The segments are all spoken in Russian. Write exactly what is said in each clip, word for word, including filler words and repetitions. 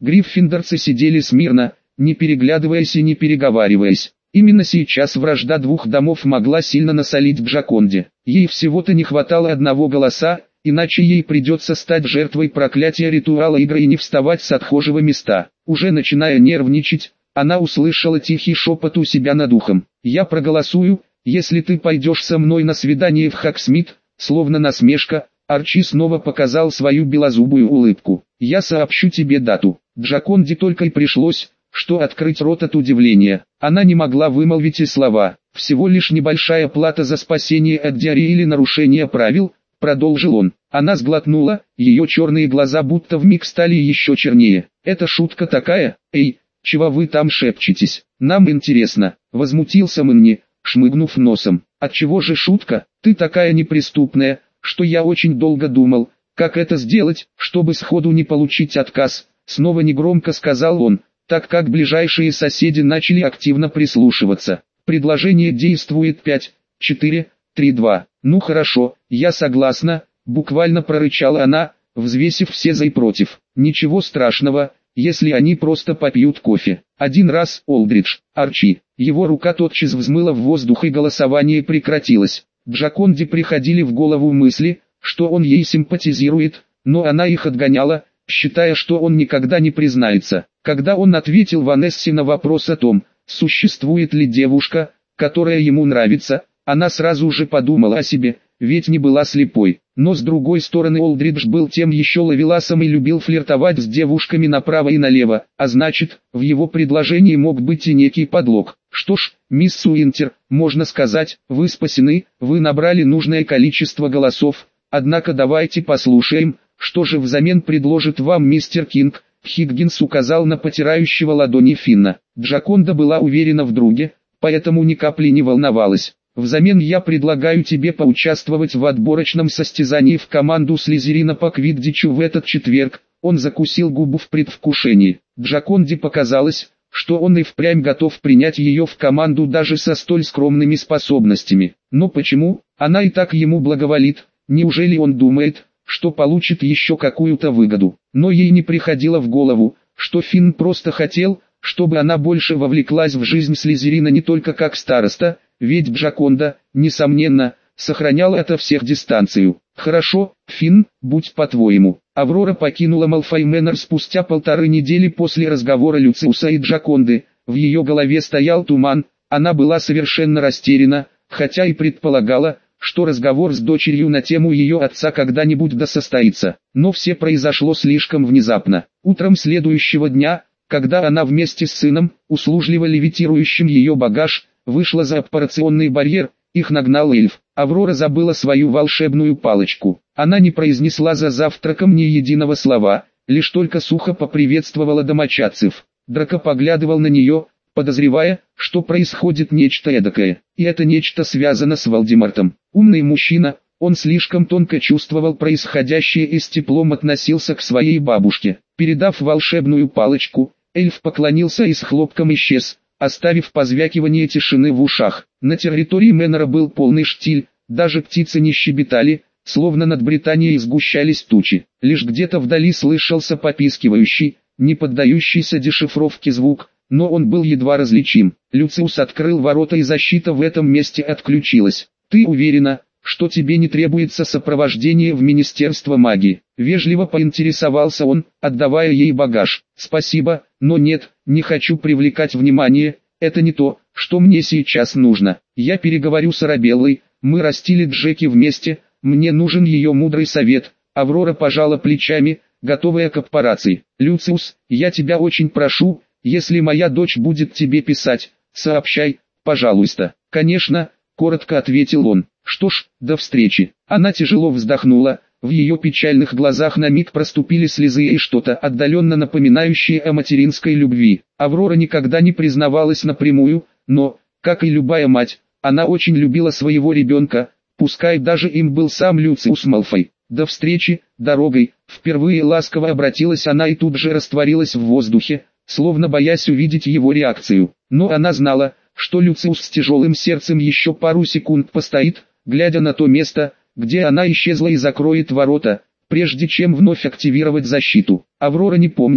Гриффиндорцы сидели смирно, не переглядываясь и не переговариваясь. Именно сейчас вражда двух домов могла сильно насолить Джаконде. Ей всего-то не хватало одного голоса, иначе ей придется стать жертвой проклятия ритуала игры и не вставать с отхожего места. Уже начиная нервничать, она услышала тихий шепот у себя над ухом. «Я проголосую, если ты пойдешь со мной на свидание в Хогсмит», словно насмешка, Арчи снова показал свою белозубую улыбку. «Я сообщу тебе дату». Джаконде только и пришлось, что открыть рот от удивления. Она не могла вымолвить и слова. «Всего лишь небольшая плата за спасение от диареи или нарушение правил», продолжил он. Она сглотнула, ее черные глаза будто вмиг стали еще чернее. «Это шутка такая? Эй, чего вы там шепчетесь? Нам интересно», возмутился Мэнни, шмыгнув носом. «Отчего же шутка? Ты такая неприступная, что я очень долго думал, как это сделать, чтобы сходу не получить отказ», снова негромко сказал он, так как ближайшие соседи начали активно прислушиваться. «Предложение действует пять, четыре, три, два. «Ну хорошо, я согласна», буквально прорычала она, взвесив все за и против. «Ничего страшного, если они просто попьют кофе. Один раз, Олдридж, Арчи». Его рука тотчас взмыла в воздух и голосование прекратилось. Джаконде приходили в голову мысли, что он ей симпатизирует, но она их отгоняла, считая, что он никогда не признается. Когда он ответил Ванессе на вопрос о том, существует ли девушка, которая ему нравится, она сразу же подумала о себе, ведь не была слепой. Но с другой стороны Олдридж был тем еще ловеласом и любил флиртовать с девушками направо и налево, а значит, в его предложении мог быть и некий подлог. «Что ж, мисс Уинтер, можно сказать, вы спасены, вы набрали нужное количество голосов, однако давайте послушаем, что же взамен предложит вам мистер Кинг». Хиггинс указал на потирающего ладони Финна. Джаконда была уверена в друге, поэтому ни капли не волновалась. «Взамен я предлагаю тебе поучаствовать в отборочном состязании в команду Слизерина по квиддичу в этот четверг». Он закусил губу в предвкушении. Джаконде показалось, что он и впрямь готов принять ее в команду даже со столь скромными способностями. Но почему? Она и так ему благоволит. Неужели он думает, что получит еще какую-то выгоду? Но ей не приходило в голову, что Финн просто хотел, чтобы она больше вовлеклась в жизнь Слизерина не только как староста, ведь Джаконда, несомненно, сохранял от всех дистанцию. «Хорошо, Финн, будь по-твоему». Аврора покинула Малфой Мэннер спустя полторы недели после разговора Люциуса и Джаконды. В ее голове стоял туман, она была совершенно растеряна, хотя и предполагала, что разговор с дочерью на тему ее отца когда-нибудь да состоится. Но все произошло слишком внезапно. Утром следующего дня, когда она вместе с сыном, услужливо левитирующим ее багаж, вышла за аппарационный барьер, их нагнал эльф. Аврора забыла свою волшебную палочку. Она не произнесла за завтраком ни единого слова, лишь только сухо поприветствовала домочадцев. Драко поглядывал на нее, подозревая, что происходит нечто эдакое. И это нечто связано с Волдемортом. Умный мужчина, он слишком тонко чувствовал происходящее и с теплом относился к своей бабушке. Передав волшебную палочку, эльф поклонился и с хлопком исчез, оставив позвякивание тишины в ушах. На территории Мэннера был полный штиль, даже птицы не щебетали, словно над Британией сгущались тучи. Лишь где-то вдали слышался попискивающий, не поддающийся дешифровке звук, но он был едва различим. Люциус открыл ворота и защита в этом месте отключилась. «Ты уверена, что тебе не требуется сопровождение в Министерство магии?» Вежливо поинтересовался он, отдавая ей багаж. «Спасибо, но нет, не хочу привлекать внимание, это не то, что мне сейчас нужно. Я переговорю с Арабеллой, мы растили Джеки вместе, мне нужен ее мудрый совет». Аврора пожала плечами, готовая к операции. «Люциус, я тебя очень прошу, если моя дочь будет тебе писать, сообщай, пожалуйста». «Конечно», — коротко ответил он. «Что ж, до встречи». Она тяжело вздохнула, в ее печальных глазах на миг проступили слезы и что-то отдаленно напоминающее о материнской любви. Аврора никогда не признавалась напрямую, но, как и любая мать, она очень любила своего ребенка, пускай даже им был сам Люциус Малфой. «До встречи, дорогой», впервые ласково обратилась она и тут же растворилась в воздухе, словно боясь увидеть его реакцию. Но она знала, что Люциус с тяжелым сердцем еще пару секунд постоит, глядя на то место, где она исчезла и закроет ворота, прежде чем вновь активировать защиту. Аврора не помнила,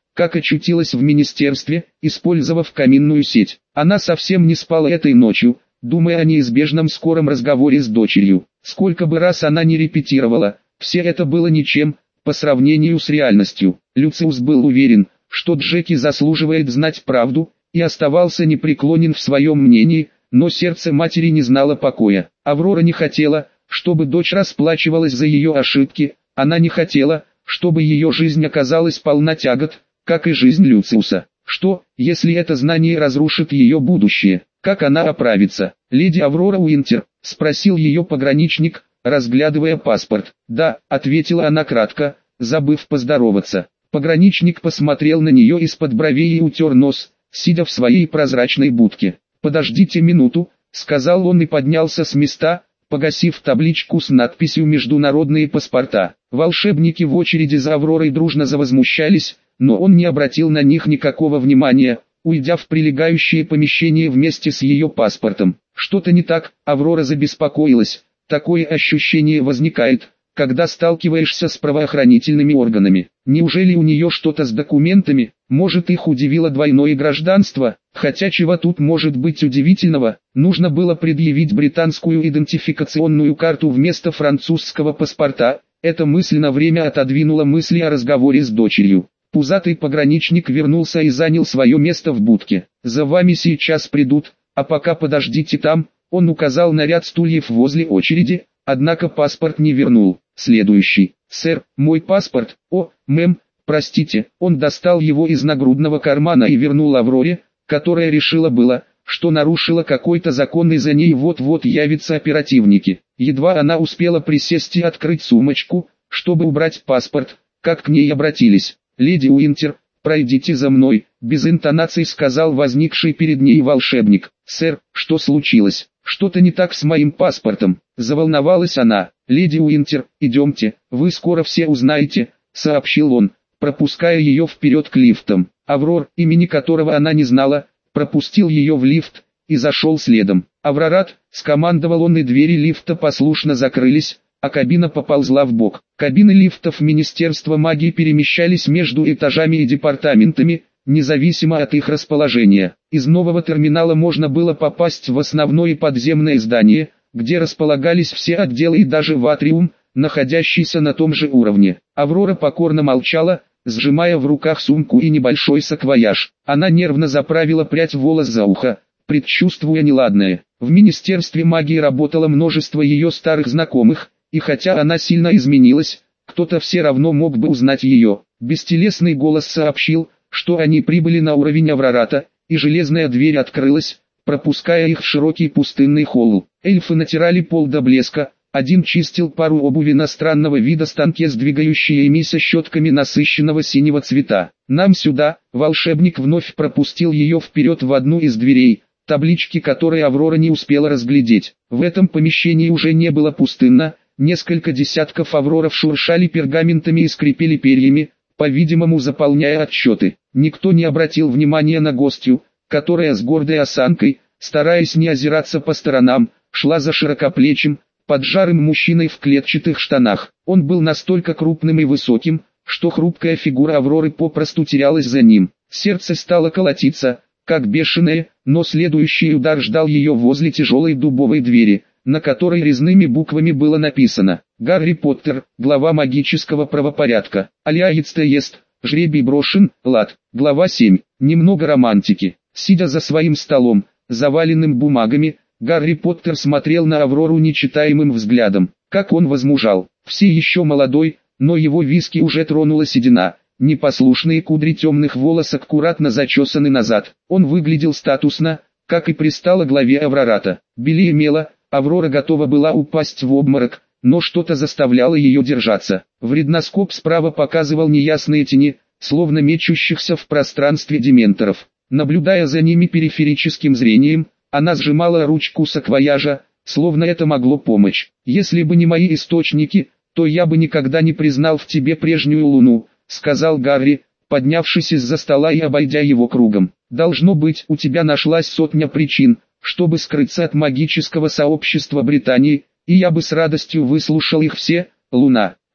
как очутилась в министерстве, использовав каминную сеть. Она совсем не спала этой ночью, думая о неизбежном скором разговоре с дочерью. Сколько бы раз она не репетировала, все это было ничем, по сравнению с реальностью. Люциус был уверен, что Джеки заслуживает знать правду, и оставался непреклонен в своем мнении, но сердце матери не знало покоя. Аврора не хотела, чтобы дочь расплачивалась за ее ошибки, она не хотела, чтобы ее жизнь оказалась полна тягот, как и жизнь Люциуса. Что, если это знание разрушит ее будущее? Как она оправится? «Леди Аврора Уинтер?» — спросил ее пограничник, разглядывая паспорт. «Да», — ответила она кратко, забыв поздороваться. Пограничник посмотрел на нее из-под бровей и утер нос, сидя в своей прозрачной будке. «Подождите минуту», — сказал он и поднялся с места, погасив табличку с надписью «Международные паспорта». Волшебники в очереди за Авророй дружно завозмущались, но он не обратил на них никакого внимания, уйдя в прилегающее помещение вместе с ее паспортом. Что-то не так, Аврора забеспокоилась. Такое ощущение возникает, когда сталкиваешься с правоохранительными органами. Неужели у нее что-то с документами? Может, их удивило двойное гражданство? Хотя чего тут может быть удивительного? Нужно было предъявить британскую идентификационную карту вместо французского паспорта. Эта мысль на время отодвинула мысли о разговоре с дочерью. Пузатый пограничник вернулся и занял свое место в будке. «За вами сейчас придут, а пока подождите там», — он указал на ряд стульев возле очереди, однако паспорт не вернул. «Следующий. Сэр, мой паспорт». «О, мэм, простите». Он достал его из нагрудного кармана и вернул Авроре, которая решила было, что нарушила какой-то закон и за ней вот-вот явятся оперативники. Едва она успела присесть и открыть сумочку, чтобы убрать паспорт, как к ней обратились. «Леди Уинтер, пройдите за мной», — без интонаций сказал возникший перед ней волшебник. «Сэр, что случилось? Что-то не так с моим паспортом?» Заволновалась она. «Леди Уинтер, идемте, вы скоро все узнаете», — сообщил он, пропуская ее вперед к лифтам. Аврор, имени которого она не знала, пропустил ее в лифт и зашел следом. «Аврорат», — скомандовал он, и двери лифта послушно закрылись, а кабина поползла вбок. Кабины лифтов Министерства магии перемещались между этажами и департаментами, независимо от их расположения. Из нового терминала можно было попасть в основное подземное здание, где располагались все отделы, и даже в атриум, находящийся на том же уровне. Аврора покорно молчала, сжимая в руках сумку и небольшой саквояж. Она нервно заправила прядь волос за ухо, предчувствуя неладное. В Министерстве магии работало множество ее старых знакомых, и хотя она сильно изменилась, кто-то все равно мог бы узнать ее. Бестелесный голос сообщил, что они прибыли на уровень Аврората, и железная дверь открылась, пропуская их в широкий пустынный холл. Эльфы натирали пол до блеска, один чистил пару обуви на странного вида станке с двигающимися щетками насыщенного синего цвета. «Нам сюда», — волшебник вновь пропустил ее вперед в одну из дверей, таблички которой Аврора не успела разглядеть. В этом помещении уже не было пустынно. Несколько десятков авроров шуршали пергаментами и скрипели перьями, по-видимому заполняя отчеты. Никто не обратил внимания на гостью, которая с гордой осанкой, стараясь не озираться по сторонам, шла за широкоплечим, поджарым мужчиной в клетчатых штанах. Он был настолько крупным и высоким, что хрупкая фигура Авроры попросту терялась за ним. Сердце стало колотиться, как бешеное, но следующий удар ждал ее возле тяжелой дубовой двери, на которой резными буквами было написано: «Гарри Поттер, глава магического правопорядка. Алиаец ест, жребий брошен, лад». Глава семь. Немного романтики. Сидя за своим столом, заваленным бумагами, Гарри Поттер смотрел на Аврору нечитаемым взглядом. Как он возмужал. Все еще молодой, но его виски уже тронула седина. Непослушные кудри темных волос аккуратно зачесаны назад. Он выглядел статусно, как и пристало главе Аврората. Белее мела, Аврора готова была упасть в обморок, но что-то заставляло ее держаться. Вредноскоп справа показывал неясные тени, словно мечущихся в пространстве дементоров. Наблюдая за ними периферическим зрением, она сжимала ручку саквояжа, словно это могло помочь. «Если бы не мои источники, то я бы никогда не признал в тебе прежнюю луну», — сказал Гарри, поднявшись из-за стола и обойдя его кругом. «Должно быть, у тебя нашлась сотня причин, чтобы скрыться от магического сообщества Британии, и я бы с радостью выслушал их все, Луна». «Ох,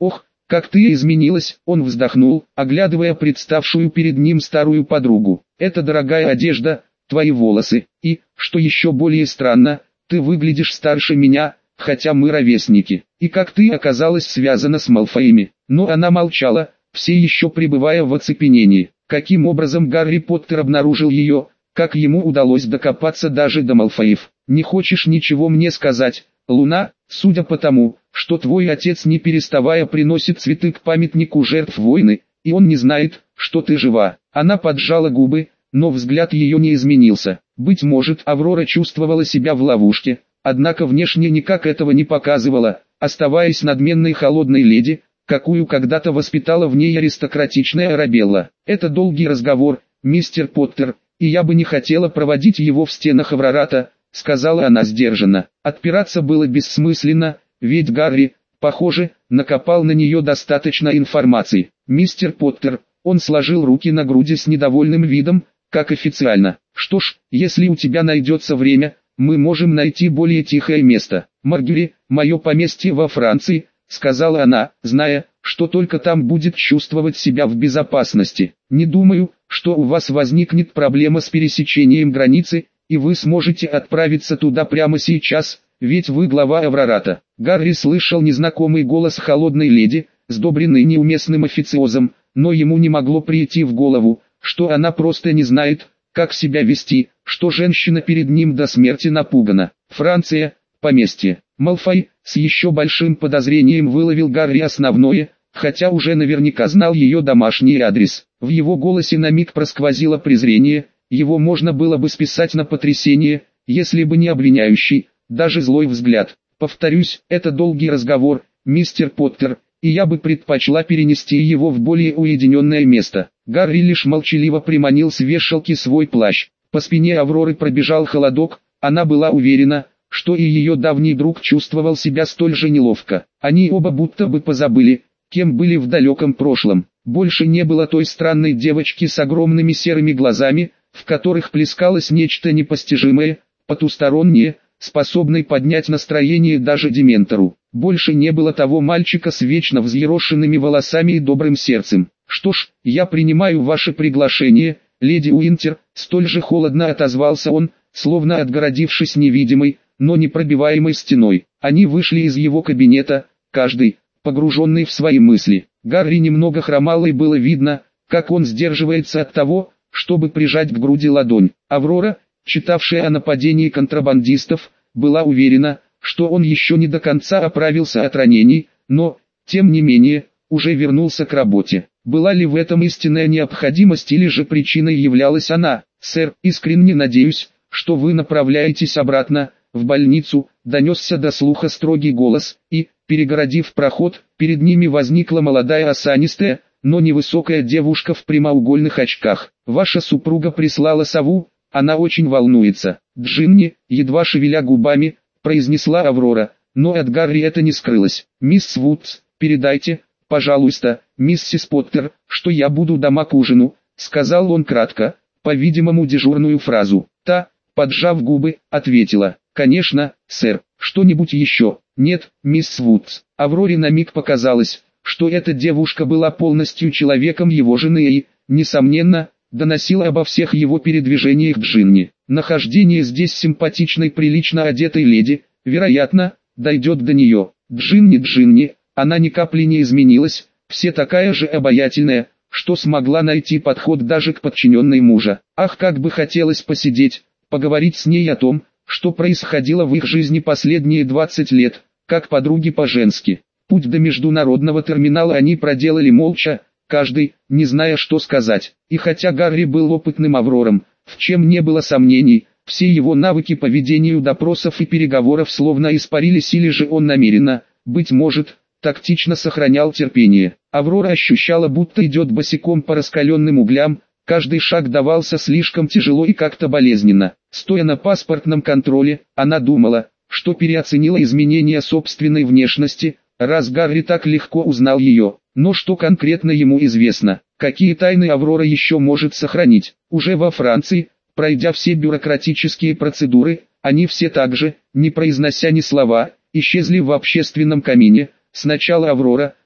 как ты изменилась!» Он вздохнул, оглядывая представшую перед ним старую подругу. «Это дорогая одежда, твои волосы, и, что еще более странно, ты выглядишь старше меня, хотя мы ровесники. И как ты оказалась связана с Малфоями?» Но она молчала, все еще пребывая в оцепенении. Каким образом Гарри Поттер обнаружил ее, как ему удалось докопаться даже до Малфоев? «Не хочешь ничего мне сказать, Луна? Судя по тому, что твой отец не переставая приносит цветы к памятнику жертв войны, и он не знает, что ты жива». Она поджала губы, но взгляд ее не изменился. Быть может, Аврора чувствовала себя в ловушке, однако внешне никак этого не показывала, оставаясь надменной холодной леди, какую когда-то воспитала в ней аристократичная Арабелла. «Это долгий разговор, мистер Поттер, и я бы не хотела проводить его в стенах Аврората», сказала она сдержанно. Отпираться было бессмысленно, ведь Гарри, похоже, накопал на нее достаточно информации. «Мистер Поттер», он сложил руки на груди с недовольным видом, как официально. «Что ж, если у тебя найдется время, мы можем найти более тихое место. Маргюри, мое поместье во Франции», сказала она, зная, что только там будет чувствовать себя в безопасности. «Не думаю, что у вас возникнет проблема с пересечением границы, и вы сможете отправиться туда прямо сейчас, ведь вы глава Аврората». Гарри слышал незнакомый голос холодной леди, сдобренный неуместным официозом, но ему не могло прийти в голову, что она просто не знает, как себя вести, что женщина перед ним до смерти напугана. «Франция, поместье». Малфой, с еще большим подозрением выловил Гарри основное, хотя уже наверняка знал ее домашний адрес. В его голосе на миг просквозило презрение, его можно было бы списать на потрясение, если бы не обвиняющий, даже злой взгляд. «Повторюсь, это долгий разговор, мистер Поттер, и я бы предпочла перенести его в более уединенное место». Гарри лишь молчаливо приманил с вешалки свой плащ. По спине Авроры пробежал холодок, она была уверена, что и ее давний друг чувствовал себя столь же неловко. Они оба будто бы позабыли, кем были в далеком прошлом. Больше не было той странной девочки с огромными серыми глазами, в которых плескалось нечто непостижимое, потустороннее, способной поднять настроение даже дементору. Больше не было того мальчика с вечно взъерошенными волосами и добрым сердцем. «Что ж, я принимаю ваше приглашение, леди Уинтер», столь же холодно отозвался он, словно отгородившись невидимой, но непробиваемой стеной. Они вышли из его кабинета, каждый, погруженный в свои мысли. Гарри немного хромал, и было видно, как он сдерживается от того, чтобы прижать к груди ладонь. Аврора, читавшая о нападении контрабандистов, была уверена, что он еще не до конца оправился от ранений, но, тем не менее, уже вернулся к работе. Была ли в этом истинная необходимость, или же причиной являлась она? «Сэр, искренне надеюсь, что вы направляетесь обратно, в больницу», донесся до слуха строгий голос, и, перегородив проход, перед ними возникла молодая осанистая, но невысокая девушка в прямоугольных очках. «Ваша супруга прислала сову, она очень волнуется». «Джинни», едва шевеля губами, произнесла Аврора, но от Гарри это не скрылось. «Мисс Вудс, передайте, пожалуйста, миссис Поттер, что я буду дома к ужину», сказал он кратко, по-видимому дежурную фразу. Та, поджав губы, ответила: «Конечно, сэр, что-нибудь еще?» «Нет, мисс Вудс». Авроре на миг показалось, что эта девушка была полностью человеком его жены и, несомненно, доносила обо всех его передвижениях Джинни. Нахождение здесь симпатичной прилично одетой леди, вероятно, дойдет до нее. Джинни Джинни, она ни капли не изменилась, все такая же обаятельная, что смогла найти подход даже к подчиненной мужа. Ах, как бы хотелось посидеть, поговорить с ней о том, что происходило в их жизни последние двадцать лет, как подруги по-женски. Путь до международного терминала они проделали молча, каждый, не зная, что сказать. И хотя Гарри был опытным Аврором, в чем не было сомнений, все его навыки по ведению допросов и переговоров словно испарились, или же он намеренно, быть может, тактично сохранял терпение. Аврора ощущала, будто идет босиком по раскаленным углям, каждый шаг давался слишком тяжело и как-то болезненно. Стоя на паспортном контроле, она думала, что переоценила изменения собственной внешности, раз Гарри так легко узнал ее. Но что конкретно ему известно, какие тайны Аврора еще может сохранить? Уже во Франции, пройдя все бюрократические процедуры, они все также, не произнося ни слова, исчезли в общественном камине. Сначала Аврора,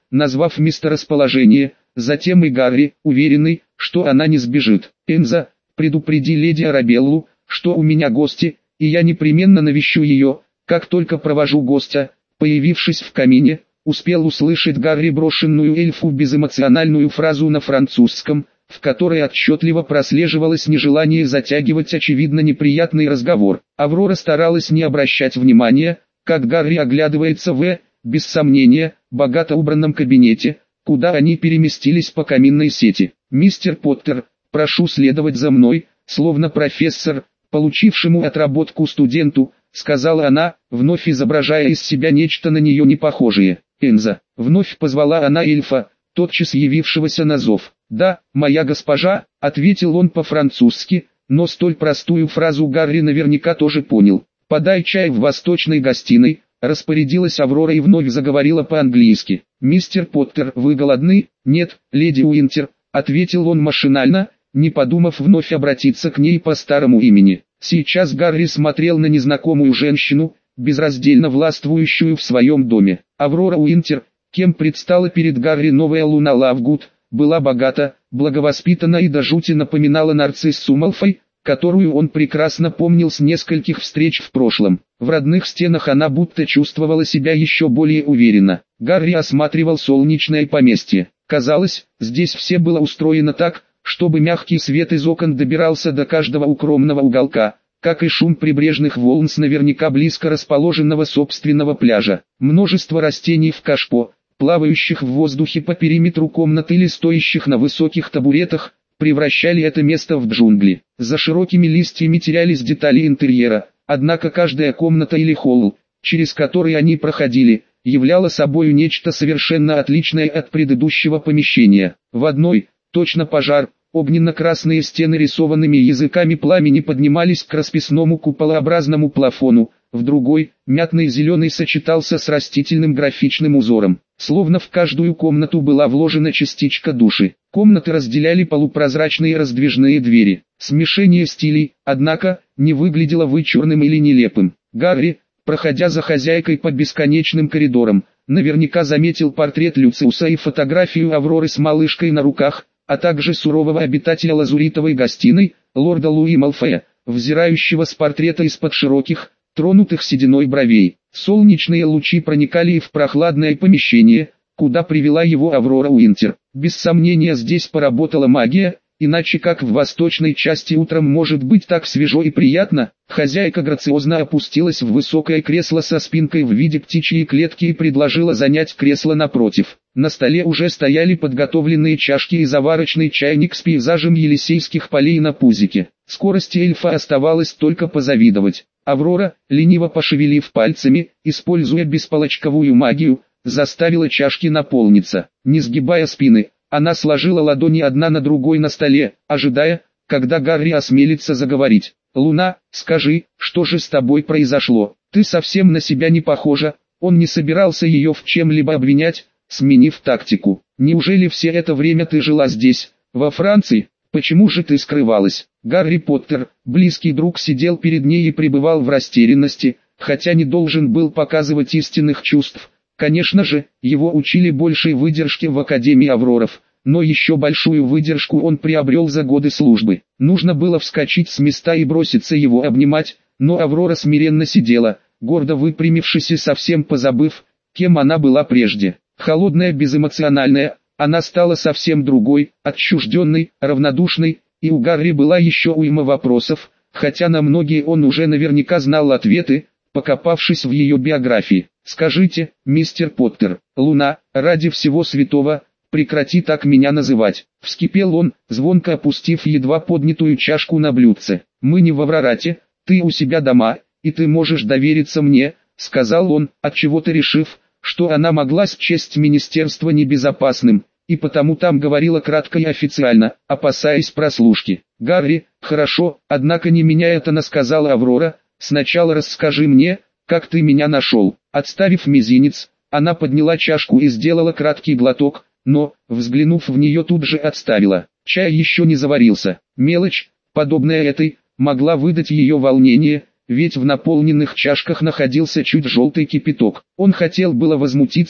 назвав месторасположение, затем и Гарри, уверенный, что она не сбежит. «Энза, предупреди леди Арабеллу, что у меня гости, и я непременно навещу ее, как только провожу гостя». Появившись в камине, успел услышать Гарри брошенную эльфу безэмоциональную фразу на французском, в которой отчетливо прослеживалось нежелание затягивать очевидно неприятный разговор. Аврора старалась не обращать внимания, как Гарри оглядывается в, без сомнения, богато убранном кабинете, куда они переместились по каминной сети. «Мистер Поттер, прошу следовать за мной», словно профессор, получившему отработку студенту, сказала она, вновь изображая из себя нечто на нее непохожее. «Энза», вновь позвала она эльфа, тотчас явившегося на зов. «Да, моя госпожа», — ответил он по-французски, но столь простую фразу Гарри наверняка тоже понял. «Подай чай в восточной гостиной», — распорядилась Аврора и вновь заговорила по-английски. «Мистер Поттер, вы голодны?» «Нет, леди Уинтер», — ответил он машинально, не подумав вновь обратиться к ней по старому имени. Сейчас Гарри смотрел на незнакомую женщину, безраздельно властвующую в своем доме. Аврора Уинтер, кем предстала перед Гарри новая Луна Лавгуд, была богата, благовоспитана и до жути напоминала нарциссу Малфой, которую он прекрасно помнил с нескольких встреч в прошлом. В родных стенах она будто чувствовала себя еще более уверенно. Гарри осматривал солнечное поместье. Казалось, здесь все было устроено так, чтобы мягкий свет из окон добирался до каждого укромного уголка, как и шум прибрежных волн с наверняка близко расположенного собственного пляжа. Множество растений в кашпо, плавающих в воздухе по периметру комнаты или стоящих на высоких табуретах, превращали это место в джунгли. За широкими листьями терялись детали интерьера, однако каждая комната или холл, через который они проходили, являла собою нечто совершенно отличное от предыдущего помещения. В одной, точно пожар, огненно-красные стены рисованными языками пламени поднимались к расписному куполообразному плафону, в другой, мятный зеленый сочетался с растительным графичным узором. Словно в каждую комнату была вложена частичка души. Комнаты разделяли полупрозрачные раздвижные двери. Смешение стилей, однако, не выглядело вычурным или нелепым. Гарри, проходя за хозяйкой по бесконечным коридорам, наверняка заметил портрет Люциуса и фотографию Авроры с малышкой на руках, а также сурового обитателя лазуритовой гостиной, лорда Луи Малфоя, взирающего с портрета из-под широких, тронутых сединой бровей. Солнечные лучи проникали и в прохладное помещение, куда привела его Аврора Уинтер. Без сомнения здесь поработала магия, иначе как в восточной части утром может быть так свежо и приятно. Хозяйка грациозно опустилась в высокое кресло со спинкой в виде птичьей клетки и предложила занять кресло напротив. На столе уже стояли подготовленные чашки и заварочный чайник с пейзажем Елисейских полей на пузике. Скорости эльфа оставалось только позавидовать. Аврора, лениво пошевелив пальцами, используя бесполочковую магию, заставила чашки наполниться. Не сгибая спины, она сложила ладони одна на другой на столе, ожидая, когда Гарри осмелится заговорить. «Луна, скажи, что же с тобой произошло? Ты совсем на себя не похожа». Он не собирался ее в чем-либо обвинять, сменив тактику. «Неужели все это время ты жила здесь, во Франции? Почему же ты скрывалась?» Гарри Поттер, близкий друг, сидел перед ней и пребывал в растерянности, хотя не должен был показывать истинных чувств. Конечно же, его учили большей выдержке в Академии Авроров, но еще большую выдержку он приобрел за годы службы. Нужно было вскочить с места и броситься его обнимать, но Аврора смиренно сидела, гордо выпрямившись и совсем позабыв, кем она была прежде. Холодная, безэмоциональная, она стала совсем другой, отчужденной, равнодушной, и у Гарри была еще уйма вопросов, хотя на многие он уже наверняка знал ответы, покопавшись в ее биографии. «Скажите, мистер Поттер, Луна, ради всего святого, прекрати так меня называть», — вскипел он, звонко опустив едва поднятую чашку на блюдце. «Мы не в Аврорате, ты у себя дома, и ты можешь довериться мне», — сказал он, отчего-то решив, что она могла счесть министерство небезопасным, и потому там говорила кратко и официально, опасаясь прослушки. «Гарри, хорошо, однако не меня это насказала Аврора, сначала расскажи мне, как ты меня нашел». Отставив мизинец, она подняла чашку и сделала краткий глоток, но, взглянув в нее, тут же отставила. Чай еще не заварился. Мелочь, подобная этой, могла выдать ее волнение, ведь в наполненных чашках находился чуть желтый кипяток. Он хотел было возмутиться,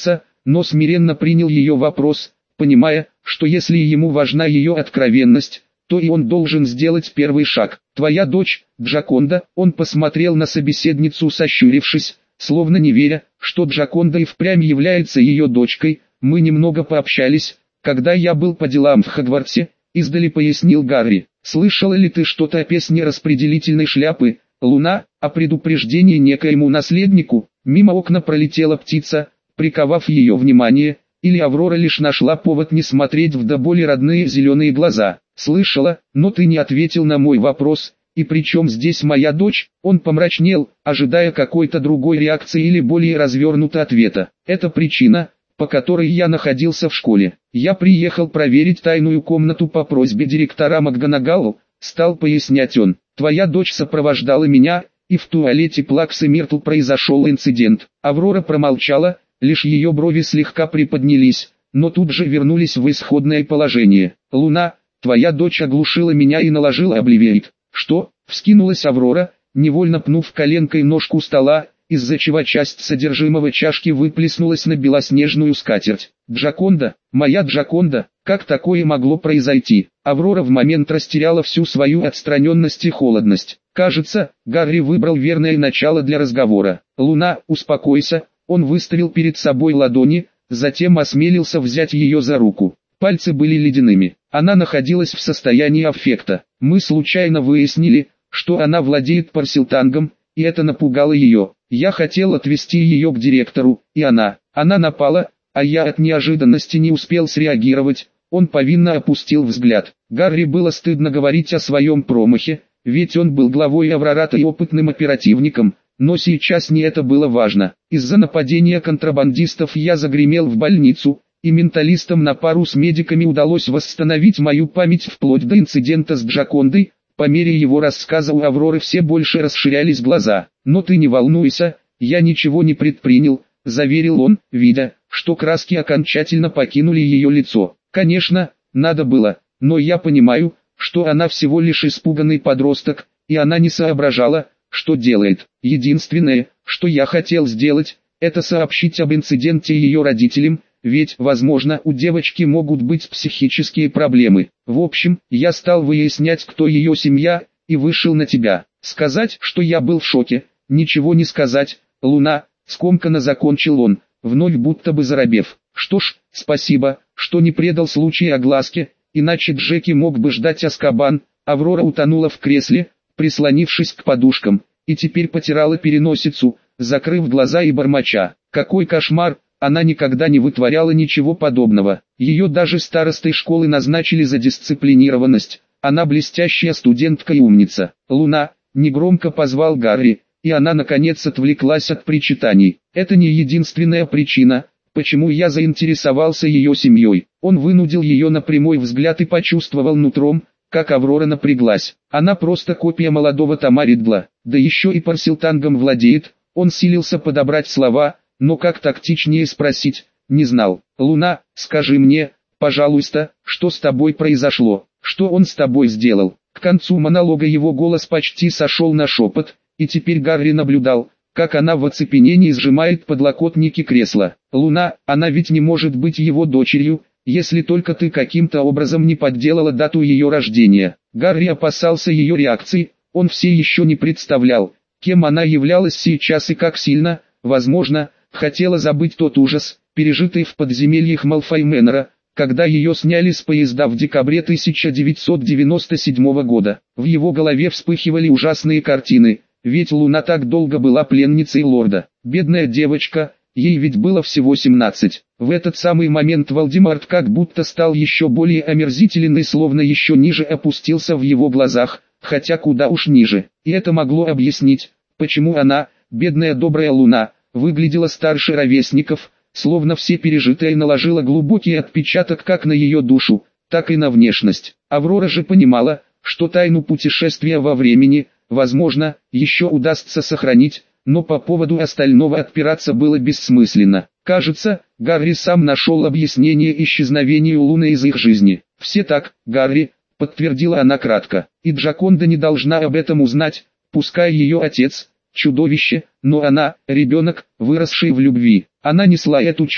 но смиренно принял ее вопрос, понимая, что если ему важна ее откровенность, то и он должен сделать первый шаг. «Твоя дочь, Джаконда», он посмотрел на собеседницу, сощурившись, словно не веря, что Джаконда и впрямь является ее дочкой. «Мы немного пообщались, когда я был по делам в Хогвартсе», издали пояснил Гарри. «Слышала ли ты что-то о песне распределительной шляпы, Луна, о предупреждении некоему наследнику?» Мимо окна пролетела птица, приковав ее внимание, или Аврора лишь нашла повод не смотреть в до боли родные зеленые глаза. «Слышала, но ты не ответил на мой вопрос, и при чем здесь моя дочь?» Он помрачнел, ожидая какой-то другой реакции или более развернутого ответа. «Это причина, по которой я находился в школе. Я приехал проверить тайную комнату по просьбе директора МакГонагалл», стал пояснять он. «Твоя дочь сопровождала меня, и в туалете Плаксы Миртл произошел инцидент». Аврора промолчала, лишь ее брови слегка приподнялись, но тут же вернулись в исходное положение. «Луна, твоя дочь оглушила меня и наложила обливиит». «Что?» — вскинулась Аврора, невольно пнув коленкой ножку стола, из-за чего часть содержимого чашки выплеснулась на белоснежную скатерть. «Джаконда, моя Джаконда, как такое могло произойти?» Аврора в момент растеряла всю свою отстраненность и холодность. Кажется, Гарри выбрал верное начало для разговора. «Луна, успокойся», он выставил перед собой ладони, затем осмелился взять ее за руку. Пальцы были ледяными. Она находилась в состоянии аффекта. Мы случайно выяснили, что она владеет парсилтангом, и это напугало ее. Я хотел отвезти ее к директору, и она, она напала, а я от неожиданности не успел среагировать. Он повинно опустил взгляд. Гарри было стыдно говорить о своем промахе, ведь он был главой Аврората и опытным оперативником, но сейчас не это было важно. Из-за нападения контрабандистов я загремел в больницу, и менталистам на пару с медиками удалось восстановить мою память вплоть до инцидента с Джакондой. По мере его рассказа у Авроры все больше расширялись глаза. «Но ты не волнуйся, я ничего не предпринял», — заверил он, видя, что краски окончательно покинули ее лицо. «Конечно, надо было, но я понимаю, что она всего лишь испуганный подросток, и она не соображала, что делает. Единственное, что я хотел сделать, это сообщить об инциденте ее родителям, ведь, возможно, у девочки могут быть психические проблемы. В общем, я стал выяснять, кто ее семья, и вышел на тебя. Сказать, что я был в шоке, ничего не сказать, Луна», скомканно закончил он, вновь будто бы заробев. «Что ж, спасибо, что не предал случай огласке, иначе Джеки мог бы ждать Азкабан». Аврора утонула в кресле, прислонившись к подушкам, и теперь потирала переносицу, закрыв глаза и бормоча. Какой кошмар! Она никогда не вытворяла ничего подобного. Ее даже старостой школы назначили за дисциплинированность. Она блестящая студентка и умница. «Луна», негромко позвал Гарри, и она наконец отвлеклась от причитаний. «Это не единственная причина, почему я заинтересовался ее семьей». Он вынудил ее на прямой взгляд и почувствовал нутром, как Аврора напряглась. Она просто копия молодого Тома Ридла, да еще и парсилтангом владеет. Он силился подобрать слова, но как тактичнее спросить, не знал. «Луна, скажи мне, пожалуйста, что с тобой произошло, что он с тобой сделал?» К концу монолога его голос почти сошел на шепот, и теперь Гарри наблюдал, как она в оцепенении сжимает подлокотники кресла. «Луна, она ведь не может быть его дочерью, если только ты каким-то образом не подделала дату ее рождения». Гарри опасался ее реакции, он все еще не представлял, кем она являлась сейчас и как сильно, возможно, хотела забыть тот ужас, пережитый в подземельях Малфой Мэннера, когда ее сняли с поезда в декабре тысяча девятьсот девяносто седьмого года. В его голове вспыхивали ужасные картины, ведь Луна так долго была пленницей лорда. Бедная девочка, ей ведь было всего семнадцать. В этот самый момент Волдемарт как будто стал еще более омерзителен и словно еще ниже опустился в его глазах, хотя куда уж ниже. И это могло объяснить, почему она, бедная добрая Луна, выглядела старше ровесников, словно все пережитое наложило глубокий отпечаток как на ее душу, так и на внешность. Аврора же понимала, что тайну путешествия во времени, возможно, еще удастся сохранить, но по поводу остального отпираться было бессмысленно. Кажется, Гарри сам нашел объяснение исчезновению Луны из их жизни. «Все так, Гарри», — подтвердила она кратко, — «и Джаконда не должна об этом узнать, пускай ее отец — чудовище, но она — ребенок, выросший в любви». Она несла эту чушь,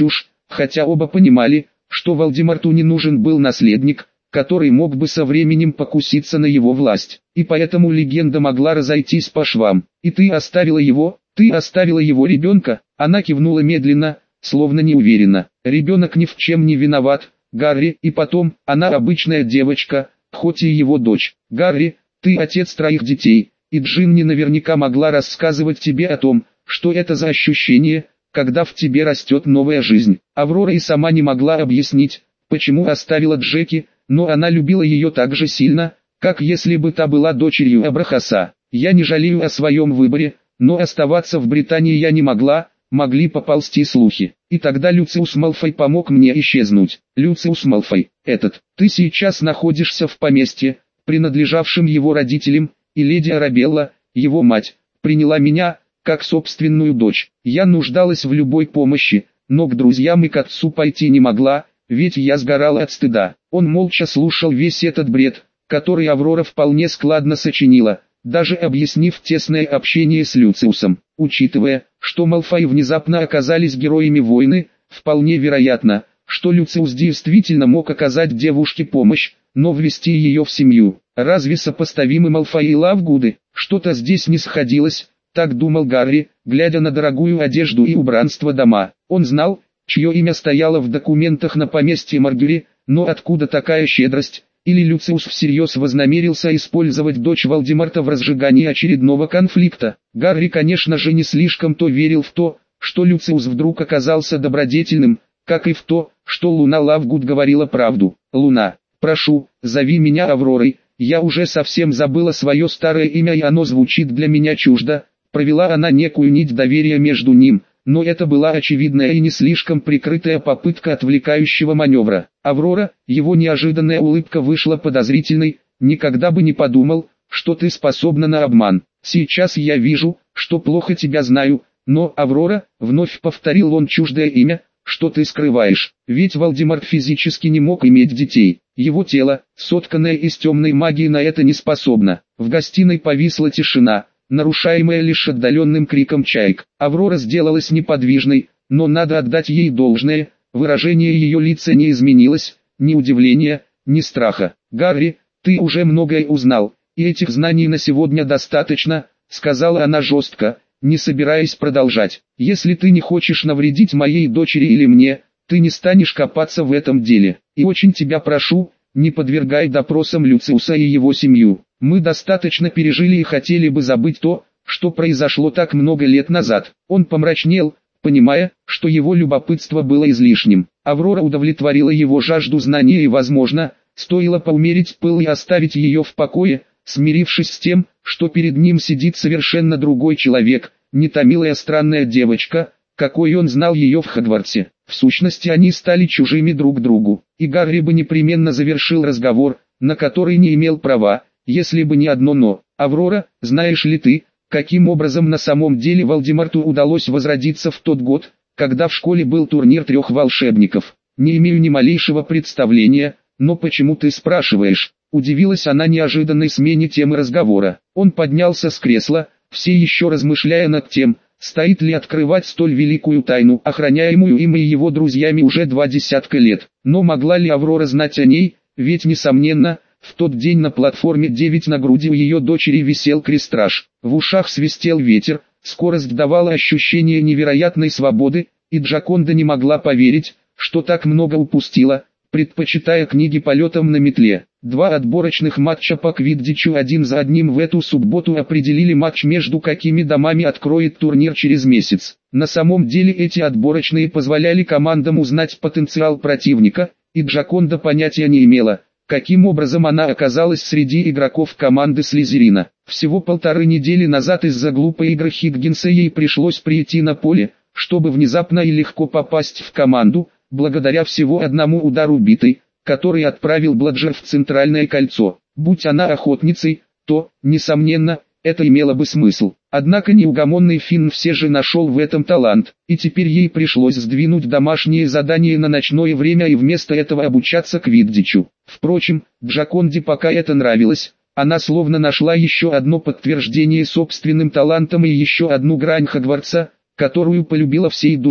хотя оба понимали, что Волдеморту не нужен был наследник, который мог бы со временем покуситься на его власть. И поэтому легенда могла разойтись по швам. «И ты оставила его? Ты оставила его ребенка?» Она кивнула медленно, словно неуверенно. «Ребенок ни в чем не виноват, Гарри, и потом, она обычная девочка, хоть и его дочь. Гарри, ты отец троих детей, и Джинни наверняка могла рассказывать тебе о том, что это за ощущение, когда в тебе растет новая жизнь». Аврора и сама не могла объяснить, почему оставила Джеки, но она любила ее так же сильно, как если бы та была дочерью Абрахаса. «Я не жалею о своем выборе, но оставаться в Британии я не могла, могли поползти слухи. И тогда Люциус Малфой помог мне исчезнуть». «Люциус Малфой, этот, ты сейчас находишься в поместье, принадлежавшем его родителям, и леди Арабелла, его мать, приняла меня, как собственную дочь. Я нуждалась в любой помощи, но к друзьям и к отцу пойти не могла, ведь я сгорала от стыда». Он молча слушал весь этот бред, который Аврора вполне складно сочинила, даже объяснив тесное общение с Люциусом. Учитывая, что Малфои внезапно оказались героями войны, вполне вероятно, что Люциус действительно мог оказать девушке помощь, но ввести ее в семью. Разве сопоставимы Малфои и Лавгуды? Что-то здесь не сходилось, так думал Гарри, глядя на дорогую одежду и убранство дома. Он знал, чье имя стояло в документах на поместье Маргюри, но откуда такая щедрость? Или Люциус всерьез вознамерился использовать дочь Волдеморта в разжигании очередного конфликта? Гарри, конечно же, не слишком-то верил в то, что Люциус вдруг оказался добродетельным, как и в то, что Луна Лавгуд говорила правду. «Луна, прошу, зови меня Авророй, я уже совсем забыла свое старое имя и оно звучит для меня чуждо». Провела она некую нить доверия между ним, но это была очевидная и не слишком прикрытая попытка отвлекающего маневра. «Аврора», его неожиданная улыбка вышла подозрительной, «никогда бы не подумал, что ты способна на обман. Сейчас я вижу, что плохо тебя знаю, но, Аврора», вновь повторил он чуждое имя, «что ты скрываешь? Ведь Волдеморт физически не мог иметь детей. Его тело, сотканное из темной магии, на это не способно». В гостиной повисла тишина, нарушаемая лишь отдаленным криком чаек. Аврора сделалась неподвижной, но надо отдать ей должное, выражение ее лица не изменилось, ни удивления, ни страха. «Гарри, ты уже многое узнал, и этих знаний на сегодня достаточно», сказала она жестко, не собираясь продолжать. «Если ты не хочешь навредить моей дочери или мне, ты не станешь копаться в этом деле. И очень тебя прошу, не подвергай допросам Люциуса и его семью. Мы достаточно пережили и хотели бы забыть то, что произошло так много лет назад». Он помрачнел, понимая, что его любопытство было излишним. Аврора удовлетворила его жажду знания и, возможно, стоило поумерить пыл и оставить ее в покое, смирившись с тем, что перед ним сидит совершенно другой человек, не та милая странная девочка, какой он знал ее в Хогвартсе. В сущности, они стали чужими друг другу, и Гарри бы непременно завершил разговор, на который не имел права, если бы не одно «но». «Аврора, знаешь ли ты, каким образом на самом деле Волдеморту удалось возродиться в тот год, когда в школе был турнир трех волшебников?» «Не имею ни малейшего представления, но почему ты спрашиваешь?» Удивилась она неожиданной смене темы разговора. Он поднялся с кресла, все еще размышляя над тем, стоит ли открывать столь великую тайну, охраняемую им и его друзьями уже два десятка лет. Но могла ли Аврора знать о ней, ведь несомненно, в тот день на платформе девять на груди у ее дочери висел крестраж. В ушах свистел ветер, скорость давала ощущение невероятной свободы, и Джаконда не могла поверить, что так много упустила, предпочитая книги полетам на метле. Два отборочных матча по квиддичу один за одним в эту субботу определили матч между какими домами откроет турнир через месяц. На самом деле эти отборочные позволяли командам узнать потенциал противника, и Джаконда понятия не имела, каким образом она оказалась среди игроков команды Слизерина. Всего полторы недели назад из-за глупой игры Хиггинса ей пришлось прийти на поле, чтобы внезапно и легко попасть в команду, благодаря всего одному удару битой, который отправил Бладжер в центральное кольцо. Будь она охотницей, то, несомненно, это имело бы смысл. Однако неугомонный Финн все же нашел в этом талант, и теперь ей пришлось сдвинуть домашние задания на ночное время и вместо этого обучаться квиддичу. Впрочем, Джаконде пока это нравилось, она словно нашла еще одно подтверждение собственным талантам и еще одну грань Хогвартса, которую полюбила всей душой.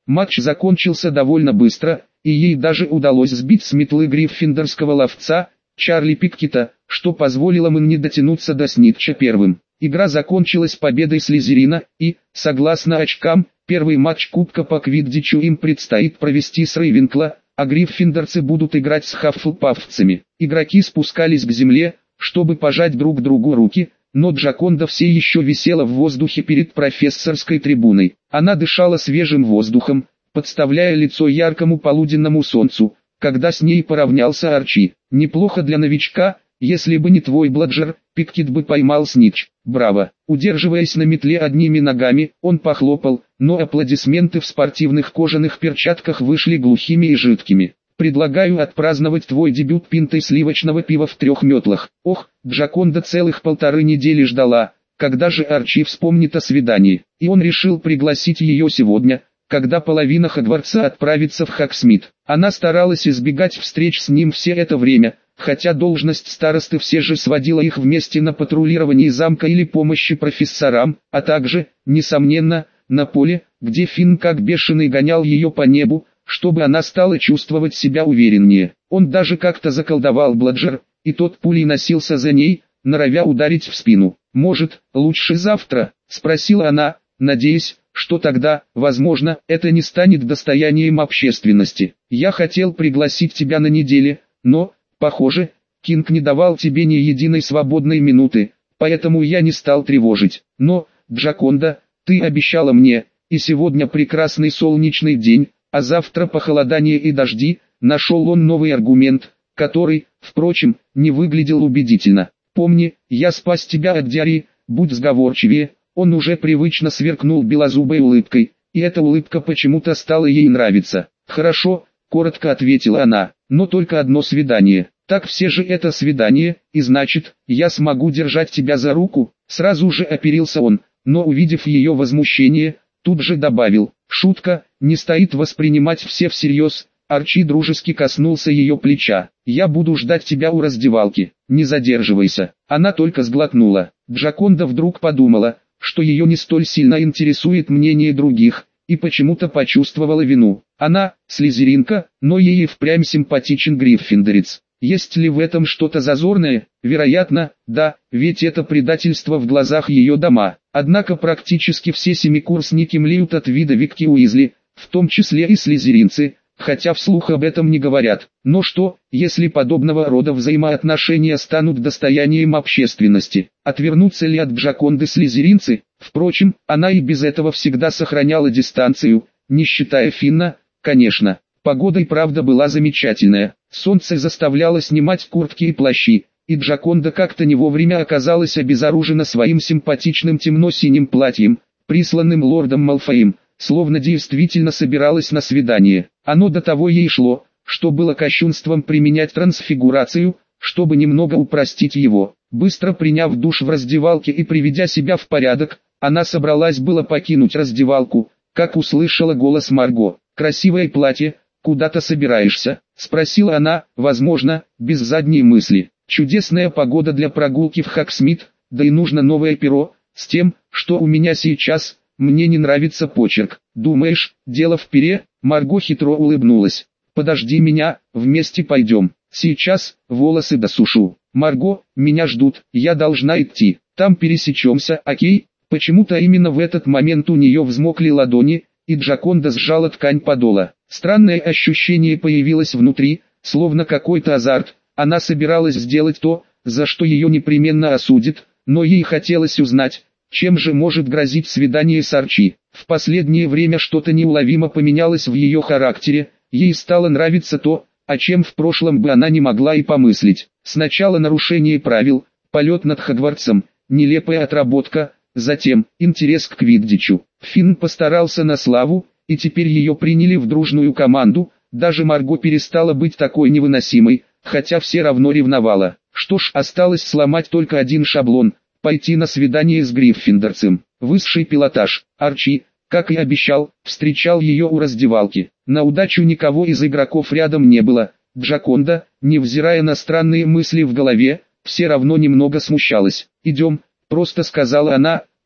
Матч закончился довольно быстро, и ей даже удалось сбить с метлы гриффиндорского ловца, Чарли Пиккета, что позволило Мэнни дотянуться до Снитча первым. Игра закончилась победой Слизерина, и, согласно очкам, первый матч Кубка по Квиддичу им предстоит провести с Рейвенкло, а гриффиндорцы будут играть с хаффлпаффцами. Игроки спускались к земле, чтобы пожать друг другу руки, но Джаконда все еще висела в воздухе перед профессорской трибуной. Она дышала свежим воздухом, подставляя лицо яркому полуденному солнцу, когда с ней поравнялся Арчи. «Неплохо для новичка, если бы не твой Бладжер, Пиккет бы поймал Снитч. Браво!» Удерживаясь на метле одними ногами, он похлопал, но аплодисменты в спортивных кожаных перчатках вышли глухими и жидкими. «Предлагаю отпраздновать твой дебют пинтой сливочного пива в трех метлах». Ох, Джаконда целых полторы недели ждала, когда же Арчи вспомнит о свидании, и он решил пригласить ее сегодня, когда половина Хогвартса отправится в Хогсмит. Она старалась избегать встреч с ним все это время, хотя должность старосты все же сводила их вместе на патрулировании замка или помощи профессорам, а также, несомненно, на поле, где Финн как бешеный гонял ее по небу, чтобы она стала чувствовать себя увереннее. Он даже как-то заколдовал Бладжер, и тот пулей носился за ней, норовя ударить в спину. «Может, лучше завтра?» – спросила она, надеясь, что тогда, возможно, это не станет достоянием общественности. «Я хотел пригласить тебя на неделе, но, похоже, Кинг не давал тебе ни единой свободной минуты, поэтому я не стал тревожить. Но, Джаконда, ты обещала мне, и сегодня прекрасный солнечный день, а завтра похолодание и дожди». Нашел он новый аргумент, который, впрочем, не выглядел убедительно. «Помни, я спас тебя от диареи, будь сговорчивее». Он уже привычно сверкнул белозубой улыбкой, и эта улыбка почему-то стала ей нравиться. «Хорошо», — коротко ответила она, — «но только одно свидание». «Так все же это свидание, и значит, я смогу держать тебя за руку?» Сразу же оперился он, но увидев ее возмущение, тут же добавил: «Шутка, не стоит воспринимать все всерьез». Арчи дружески коснулся ее плеча. «Я буду ждать тебя у раздевалки, не задерживайся». Она только сглотнула. Джаконда вдруг подумала, что ее не столь сильно интересует мнение других, и почему-то почувствовала вину. Она, слизеринка, но ей и впрямь симпатичен гриффиндорец. Есть ли в этом что-то зазорное? Вероятно, да, ведь это предательство в глазах ее дома. Однако практически все семикурсники млеют от вида Викки Уизли, в том числе и слизеринцы, хотя вслух об этом не говорят. Но что, если подобного рода взаимоотношения станут достоянием общественности? Отвернутся ли от Джаконды слизеринцы? Впрочем, она и без этого всегда сохраняла дистанцию, не считая Финна, конечно. Погода и правда была замечательная. Солнце заставляло снимать куртки и плащи, и Джаконда как-то не вовремя оказалась обезоружена своим симпатичным темно-синим платьем, присланным лордом Малфоем, словно действительно собиралась на свидание. Оно до того ей шло, что было кощунством применять трансфигурацию, чтобы немного упростить его. Быстро приняв душ в раздевалке и приведя себя в порядок, она собралась было покинуть раздевалку, как услышала голос Марго. «Красивое платье, куда-то собираешься?» – спросила она, возможно, без задней мысли. «Чудесная погода для прогулки в Хогсмит, да и нужно новое перо, с тем, что у меня сейчас, мне не нравится почерк». «Думаешь, дело в пере?» – Марго хитро улыбнулась. «Подожди меня, вместе пойдем. Сейчас, волосы досушу». «Марго, меня ждут, я должна идти. Там пересечемся, окей?» Почему-то именно в этот момент у нее взмокли ладони, и Джаконда сжала ткань подола. Странное ощущение появилось внутри, словно какой-то азарт. Она собиралась сделать то, за что ее непременно осудят, но ей хотелось узнать, чем же может грозить свидание с Арчи. В последнее время что-то неуловимо поменялось в ее характере, ей стало нравиться то, о чем в прошлом бы она не могла и помыслить. Сначала нарушение правил, полет над Хогвартсом, нелепая отработка, затем интерес к Квиддичу. Финн постарался на славу, и теперь ее приняли в дружную команду, даже Марго перестала быть такой невыносимой, хотя все равно ревновала. Что ж, осталось сломать только один шаблон, пойти на свидание с гриффиндорцем. Высший пилотаж. Арчи, как и обещал, встречал ее у раздевалки. На удачу никого из игроков рядом не было. Джаконда, невзирая на странные мысли в голове, все равно немного смущалась. «Идем», — просто сказала она,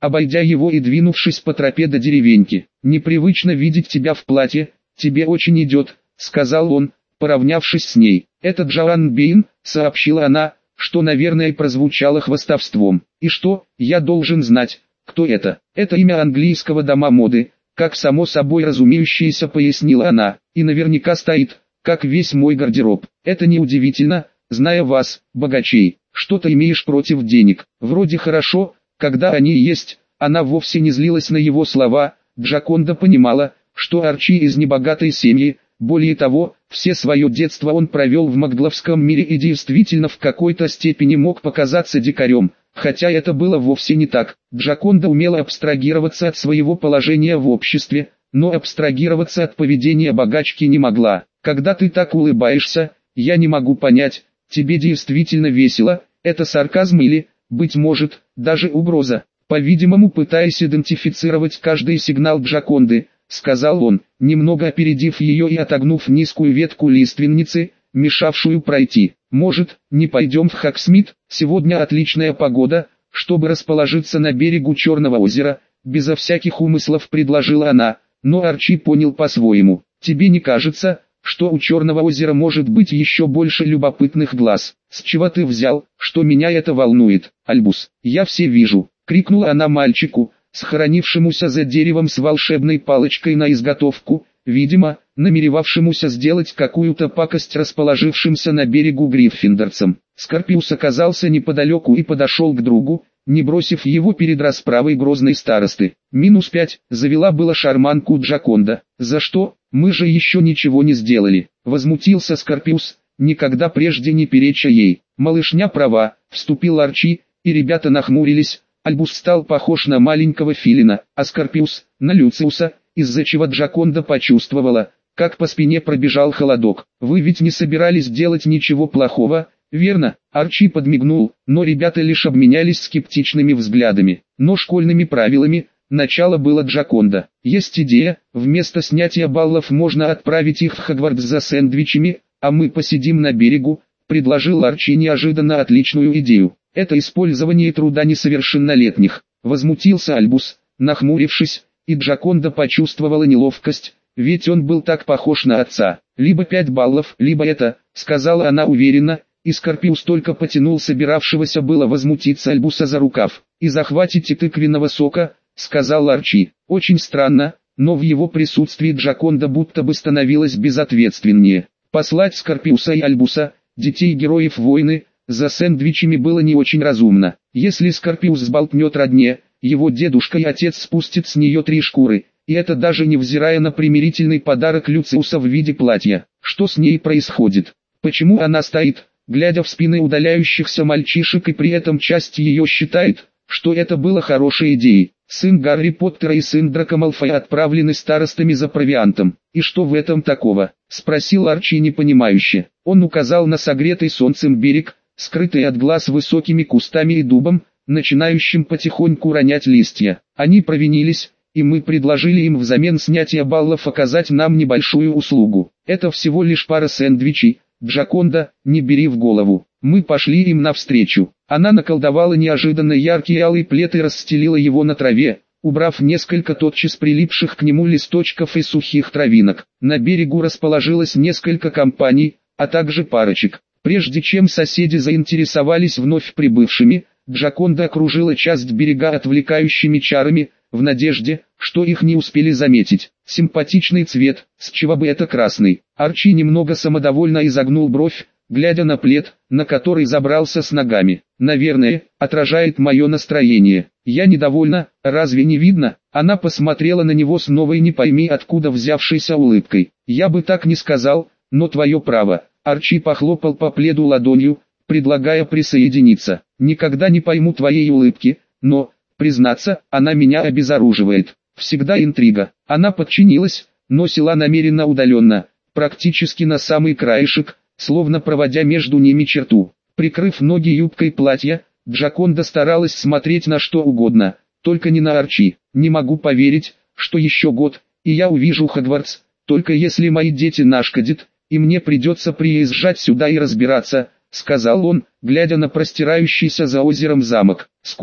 обойдя его и двинувшись по тропе до деревеньки. «Непривычно видеть тебя в платье, тебе очень идет», — сказал он, поравнявшись с ней. «Это Джоан Бейн», — сообщила она, что, наверное, прозвучало хвастовством. «И что, я должен знать, кто это?» «Это имя английского дома моды», как само собой разумеющееся пояснила она, «и наверняка стоит, как весь мой гардероб. Это неудивительно, зная вас, богачей. Что-то имеешь против денег. Вроде хорошо, когда они есть». Она вовсе не злилась на его слова. Джоконда понимала, что Арчи из небогатой семьи. Более того, все свое детство он провел в магловском мире и действительно в какой-то степени мог показаться дикарем, хотя это было вовсе не так. Джоконда умела абстрагироваться от своего положения в обществе, но абстрагироваться от поведения богачки не могла. «Когда ты так улыбаешься, я не могу понять, тебе действительно весело, это сарказм или, быть может, даже угроза?» По-видимому, пытаясь идентифицировать каждый сигнал Джоконды, сказал он, немного опередив ее и отогнув низкую ветку лиственницы, мешавшую пройти. «Может, не пойдем в Хоксмит? Сегодня отличная погода, чтобы расположиться на берегу Черного озера», безо всяких умыслов предложила она, но Арчи понял по-своему. «Тебе не кажется, что у Черного озера может быть еще больше любопытных глаз? С чего ты взял, что меня это волнует, Альбус? Я все вижу», — крикнула она мальчику, схоронившемуся за деревом с волшебной палочкой на изготовку, видимо, намеревавшемуся сделать какую-то пакость расположившимся на берегу гриффиндорцам. Скорпиус оказался неподалеку и подошел к другу, не бросив его перед расправой грозной старосты. «Минус пять», завела было шарманку Джоконда. «За что? Мы же еще ничего не сделали», возмутился Скорпиус, никогда прежде не переча ей. «Малышня права», вступил Арчи, и ребята нахмурились. Альбус стал похож на маленького филина, а Скорпиус — на Люциуса, из-за чего Джоконда почувствовала, как по спине пробежал холодок. «Вы ведь не собирались делать ничего плохого, верно?» Арчи подмигнул, но ребята лишь обменялись скептичными взглядами. «Но школьными правилами, начало было Джоконда. Есть идея, вместо снятия баллов можно отправить их в Хогвартс за сэндвичами, а мы посидим на берегу», предложил Арчи неожиданно отличную идею. «Это использование труда несовершеннолетних», возмутился Альбус, нахмурившись, и Джоконда почувствовала неловкость, ведь он был так похож на отца. «Либо пять баллов, либо это», сказала она уверенно, и Скорпиус только потянул собиравшегося было возмутиться Альбуса за рукав. «И захватите тыквенного сока», сказал Арчи. Очень странно, но в его присутствии Джоконда будто бы становилась безответственнее. Послать Скорпиуса и Альбуса, детей героев войны, за сэндвичами было не очень разумно. Если Скорпиус сболтнет родне, его дедушка и отец спустят с нее три шкуры, и это даже невзирая на примирительный подарок Люциуса в виде платья. Что с ней происходит? Почему она стоит, глядя в спины удаляющихся мальчишек, и при этом часть ее считает, что это было хорошей идеей? Сын Гарри Поттера и сын Драко Малфоя отправлены старостами за провиантом. «И что в этом такого?» — спросил Арчи непонимающе. Он указал на согретый солнцем берег, скрытый от глаз высокими кустами и дубом, начинающим потихоньку ронять листья. «Они провинились, и мы предложили им взамен снятия баллов оказать нам небольшую услугу. Это всего лишь пара сэндвичей, Джоконда, не бери в голову. Мы пошли им навстречу». Она наколдовала неожиданно яркий алый плед и расстелила его на траве, убрав несколько тотчас прилипших к нему листочков и сухих травинок. На берегу расположилось несколько компаний, а также парочек. Прежде чем соседи заинтересовались вновь прибывшими, Джоконда окружила часть берега отвлекающими чарами, в надежде, что их не успели заметить. «Симпатичный цвет, с чего бы это красный?» Арчи немного самодовольно изогнул бровь, глядя на плед, на который забрался с ногами. «Наверное, отражает мое настроение. Я недовольна, разве не видно?» Она посмотрела на него с новой не пойми откуда взявшейся улыбкой. «Я бы так не сказал, но твое право». Арчи похлопал по пледу ладонью, предлагая присоединиться. «Никогда не пойму твоей улыбки, но, признаться, она меня обезоруживает. Всегда интрига». Она подчинилась, но села намеренно удаленно, практически на самый краешек, словно проводя между ними черту. Прикрыв ноги юбкой платья, Джоконда старалась смотреть на что угодно, только не на Арчи. «Не могу поверить, что еще год, и я увижу Хогвартс, только если мои дети нашкодят, и мне придется приезжать сюда и разбираться», сказал он, глядя на простирающийся за озером замок. «Скоро,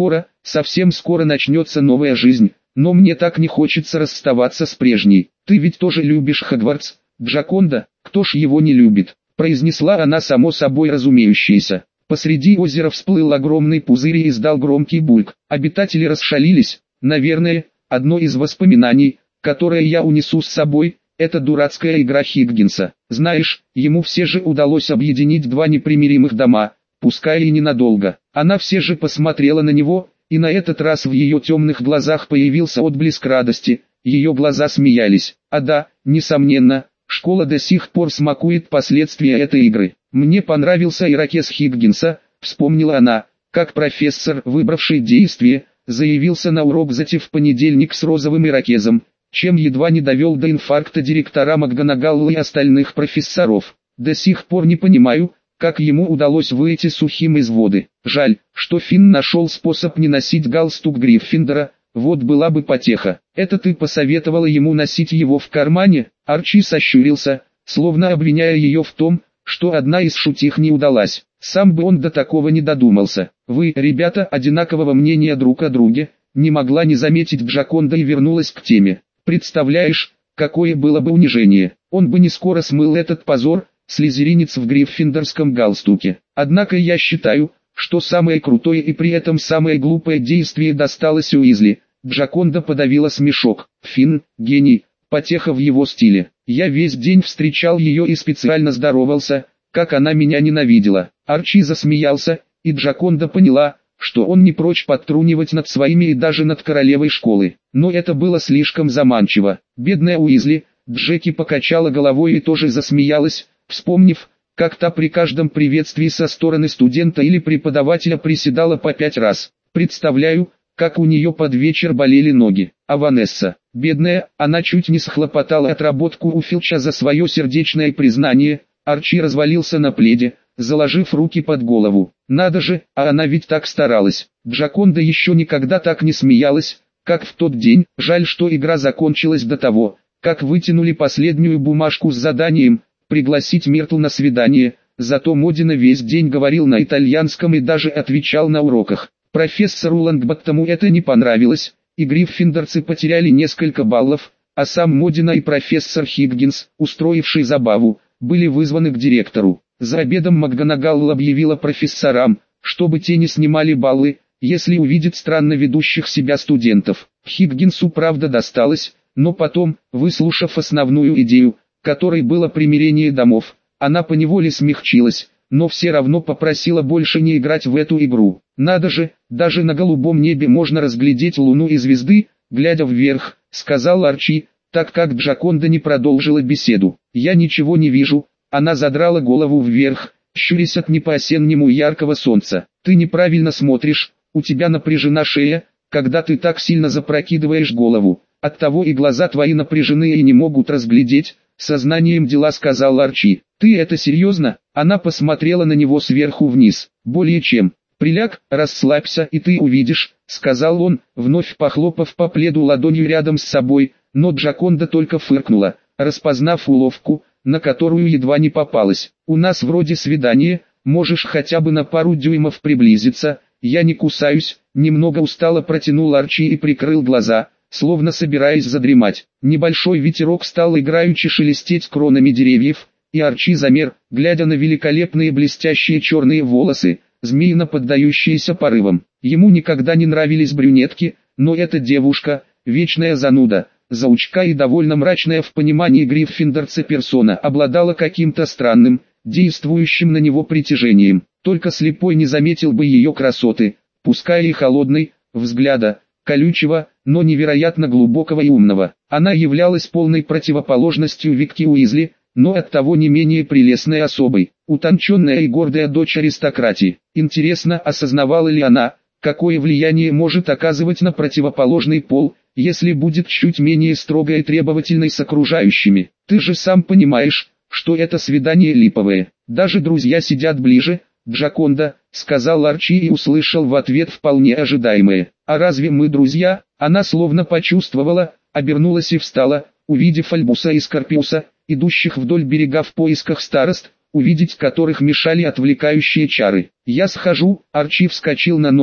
совсем скоро начнется новая жизнь, но мне так не хочется расставаться с прежней. Ты ведь тоже любишь Хогвартс, Джаконда, кто ж его не любит, произнесла она само собой разумеющееся. Посреди озера всплыл огромный пузырь и издал громкий бульк. Обитатели расшалились. Наверное, одно из воспоминаний, которое я унесу с собой, это дурацкая игра Хиггинса. Знаешь, ему все же удалось объединить два непримиримых дома, пускай и ненадолго. Она все же посмотрела на него, и на этот раз в ее темных глазах появился отблеск радости. Ее глаза смеялись. А да, несомненно, школа до сих пор смакует последствия этой игры. Мне понравился ирокез Хиггинса, вспомнила она, как профессор, выбравший действие, заявился на урок Зати в понедельник с розовым ирокезом, чем едва не довел до инфаркта директора МакГонагалл и остальных профессоров. До сих пор не понимаю, как ему удалось выйти сухим из воды. Жаль, что Финн нашел способ не носить галстук Гриффиндора, вот была бы потеха. Это ты посоветовала ему носить его в кармане? Арчи сощурился, словно обвиняя ее в том, что одна из шутих не удалась. Сам бы он до такого не додумался. Вы, ребята, одинакового мнения друг о друге, не могла не заметить Джаконда и вернулась к теме. Представляешь, какое было бы унижение. Он бы не скоро смыл этот позор, слизеринец в гриффиндорском галстуке. Однако я считаю, что самое крутое и при этом самое глупое действие досталось Уизли. Джаконда подавила смешок. Финн, гений, потеха в его стиле. Я весь день встречал ее и специально здоровался, как она меня ненавидела. Арчи засмеялся, и Джаконда поняла, что он не прочь подтрунивать над своими и даже над королевой школы. Но это было слишком заманчиво. Бедная Уизли, Джеки покачала головой и тоже засмеялась, вспомнив, как та при каждом приветствии со стороны студента или преподавателя приседала по пять раз. Представляю, как у нее под вечер болели ноги. А Ванесса, бедная, она чуть не схлопотала отработку у Филча за свое сердечное признание. Арчи развалился на пледе, заложив руки под голову. Надо же, а она ведь так старалась. Джаконда еще никогда так не смеялась, как в тот день. Жаль, что игра закончилась до того, как вытянули последнюю бумажку с заданием пригласить Миртл на свидание. Зато Модина весь день говорил на итальянском и даже отвечал на уроках. Профессору Лонгботтому это не понравилось, и гриффиндорцы потеряли несколько баллов, а сам Модина и профессор Хиггинс, устроивший забаву, были вызваны к директору. За обедом МакГонагалл объявила профессорам, чтобы те не снимали баллы, если увидят странно ведущих себя студентов. Хиггинсу правда досталось, но потом, выслушав основную идею, которой было примирение домов, она поневоле смягчилась, но все равно попросила больше не играть в эту игру. Надо же, даже на голубом небе можно разглядеть луну и звезды, глядя вверх, сказал Арчи, так как Джаконда не продолжила беседу. Я ничего не вижу. Она задрала голову вверх, щурясь от не по-осеннему яркого солнца. Ты неправильно смотришь, у тебя напряжена шея, когда ты так сильно запрокидываешь голову. Оттого и глаза твои напряжены и не могут разглядеть, сознанием дела сказал Арчи. Ты это серьезно? Она посмотрела на него сверху вниз. Более чем. Приляг, расслабься и ты увидишь, сказал он, вновь похлопав по пледу ладонью рядом с собой, но Джаконда только фыркнула, распознав уловку, на которую едва не попалась. У нас вроде свидание, можешь хотя бы на пару дюймов приблизиться, я не кусаюсь, немного устало протянул Арчи и прикрыл глаза, словно собираясь задремать. Небольшой ветерок стал играючи шелестеть кронами деревьев, и Арчи замер, глядя на великолепные блестящие черные волосы, змеино поддающиеся порывам. Ему никогда не нравились брюнетки, но эта девушка, вечная зануда, заучка и довольно мрачная в понимании гриффиндорца персона, обладала каким-то странным, действующим на него притяжением. Только слепой не заметил бы ее красоты, пускай и холодной, взгляда, колючего, но невероятно глубокого и умного. Она являлась полной противоположностью Викки Уизли, но оттого не менее прелестной особой, утонченная и гордая дочь аристократии. Интересно, осознавала ли она, какое влияние может оказывать на противоположный пол, если будет чуть менее строгой и требовательной с окружающими. Ты же сам понимаешь, что это свидание липовое. Даже друзья сидят ближе, Джаконда, сказал Арчи и услышал в ответ вполне ожидаемое. А разве мы друзья? Она словно почувствовала, обернулась и встала, увидев Альбуса и Скорпиуса, идущих вдоль берега в поисках старост, увидеть которых мешали отвлекающие чары. Я схожу, Арчи вскочил на ноги,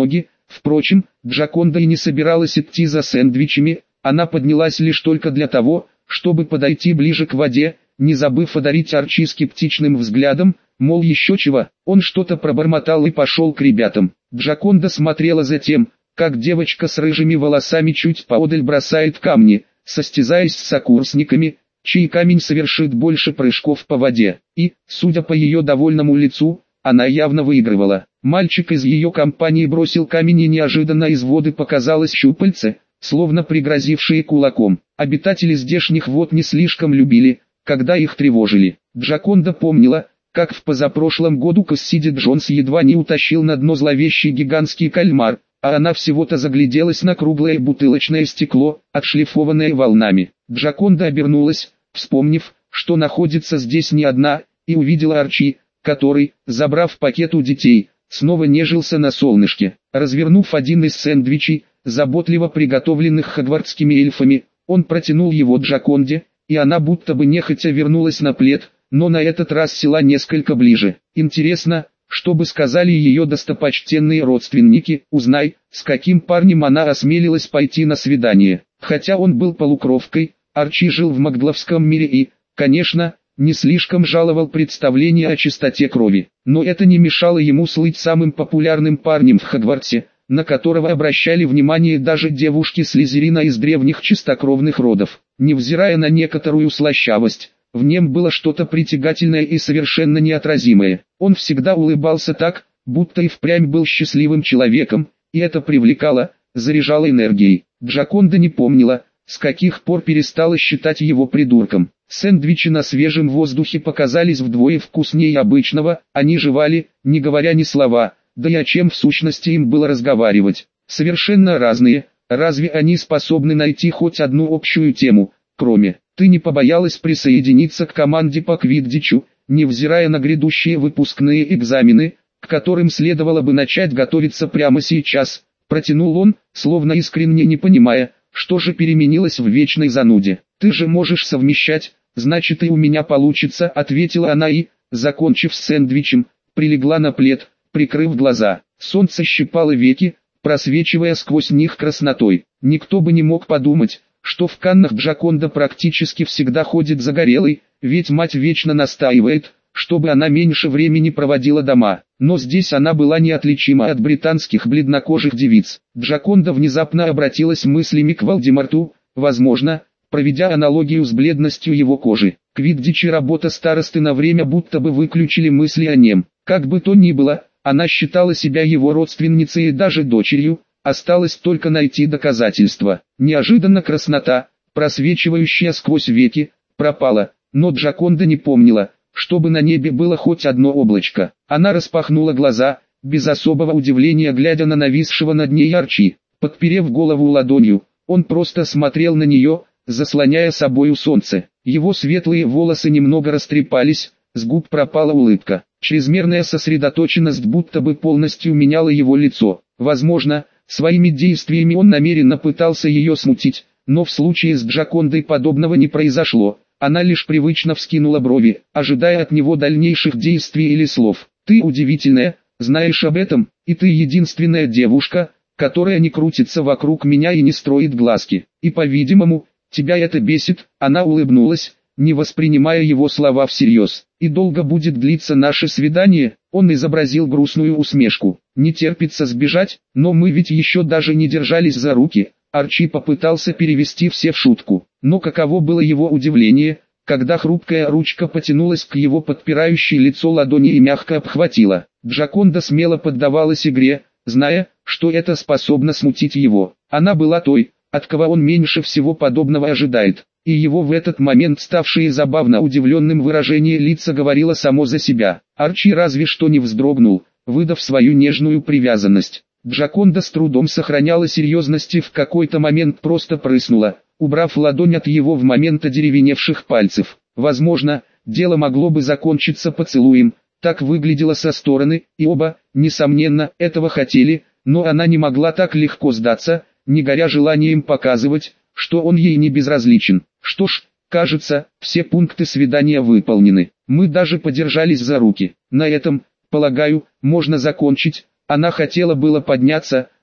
Впрочем, Джаконда и не собиралась идти за сэндвичами, она поднялась лишь только для того, чтобы подойти ближе к воде, не забыв одарить Арчи скептичным взглядом, мол еще чего. Он что-то пробормотал и пошел к ребятам. Джаконда смотрела за тем, как девочка с рыжими волосами чуть поодаль бросает камни, состязаясь с сокурсниками, чей камень совершит больше прыжков по воде, и, судя по ее довольному лицу, она явно выигрывала. Мальчик из ее компании бросил камень, и неожиданно из воды показалось щупальце, словно пригрозившие кулаком. Обитатели здешних вод не слишком любили, когда их тревожили. Джаконда помнила, как в позапрошлом году Кассиди Джонс едва не утащил на дно зловещий гигантский кальмар, а она всего-то загляделась на круглое бутылочное стекло, отшлифованное волнами. Джаконда обернулась, вспомнив, что находится здесь не одна, и увидела Арчи, который, забрав пакет у детей, снова нежился на солнышке. Развернув один из сэндвичей, заботливо приготовленных хогвартскими эльфами, он протянул его Джаконде, и она будто бы нехотя вернулась на плед, но на этот раз села несколько ближе. Интересно, что бы сказали ее достопочтенные родственники, узнай, с каким парнем она осмелилась пойти на свидание. Хотя он был полукровкой, Арчи жил в магловском мире и, конечно, не слишком жаловал представления о чистоте крови. Но это не мешало ему слыть самым популярным парнем в Хогвартсе, на которого обращали внимание даже девушки Слизерина из древних чистокровных родов. Невзирая на некоторую слащавость, в нем было что-то притягательное и совершенно неотразимое. Он всегда улыбался так, будто и впрямь был счастливым человеком, и это привлекало, заряжало энергией. Джаконда не помнила, с каких пор перестала считать его придурком. Сэндвичи на свежем воздухе показались вдвое вкуснее обычного, они жевали, не говоря ни слова, да и о чем в сущности им было разговаривать. Совершенно разные, разве они способны найти хоть одну общую тему, кроме «ты не побоялась присоединиться к команде по квиддичу», невзирая на грядущие выпускные экзамены, к которым следовало бы начать готовиться прямо сейчас, протянул он, словно искренне не понимая, что же переменилось в вечной зануде. «Ты же можешь совмещать, значит и у меня получится», ответила она и, закончив с сэндвичем, прилегла на плед, прикрыв глаза. Солнце щипало веки, просвечивая сквозь них краснотой. Никто бы не мог подумать, что в Каннах Джаконда практически всегда ходит загорелой, ведь мать вечно настаивает, чтобы она меньше времени проводила дома. Но здесь она была неотличима от британских бледнокожих девиц. Джаконда внезапно обратилась мыслями к Волдеморту, возможно, проведя аналогию с бледностью его кожи. Квиддич и работа старосты на время будто бы выключили мысли о нем. Как бы то ни было, она считала себя его родственницей и даже дочерью, осталось только найти доказательства. Неожиданно краснота, просвечивающая сквозь веки, пропала, но Джаконда не помнила, чтобы на небе было хоть одно облачко. Она распахнула глаза, без особого удивления глядя на нависшего над ней Арчи. Подперев голову ладонью, он просто смотрел на нее, заслоняя собою солнце. Его светлые волосы немного растрепались, с губ пропала улыбка. Чрезмерная сосредоточенность будто бы полностью меняла его лицо. Возможно, своими действиями он намеренно пытался ее смутить, но в случае с Джакондой подобного не произошло. Она лишь привычно вскинула брови, ожидая от него дальнейших действий или слов. «Ты удивительная, знаешь об этом, и ты единственная девушка, которая не крутится вокруг меня и не строит глазки. И, по-видимому, тебя это бесит». Она улыбнулась, не воспринимая его слова всерьез. «И долго будет длиться наше свидание?» Он изобразил грустную усмешку. «Не терпится сбежать, но мы ведь еще даже не держались за руки». Арчи попытался перевести все в шутку, но каково было его удивление, когда хрупкая ручка потянулась к его подпирающей лицо ладони и мягко обхватила. Джаконда смело поддавалась игре, зная, что это способно смутить его. Она была той, от кого он меньше всего подобного ожидает, и его в этот момент ставшее забавно удивленным выражение лица говорило само за себя. Арчи разве что не вздрогнул, выдав свою нежную привязанность. Джаконда с трудом сохраняла серьезность и в какой-то момент просто прыснула, убрав ладонь от его в момент одеревеневших пальцев. Возможно, дело могло бы закончиться поцелуем, так выглядело со стороны, и оба, несомненно, этого хотели, но она не могла так легко сдаться, не горя желанием показывать, что он ей не безразличен. Что ж, кажется, все пункты свидания выполнены. Мы даже подержались за руки. На этом, полагаю, можно закончить. Она хотела было подняться,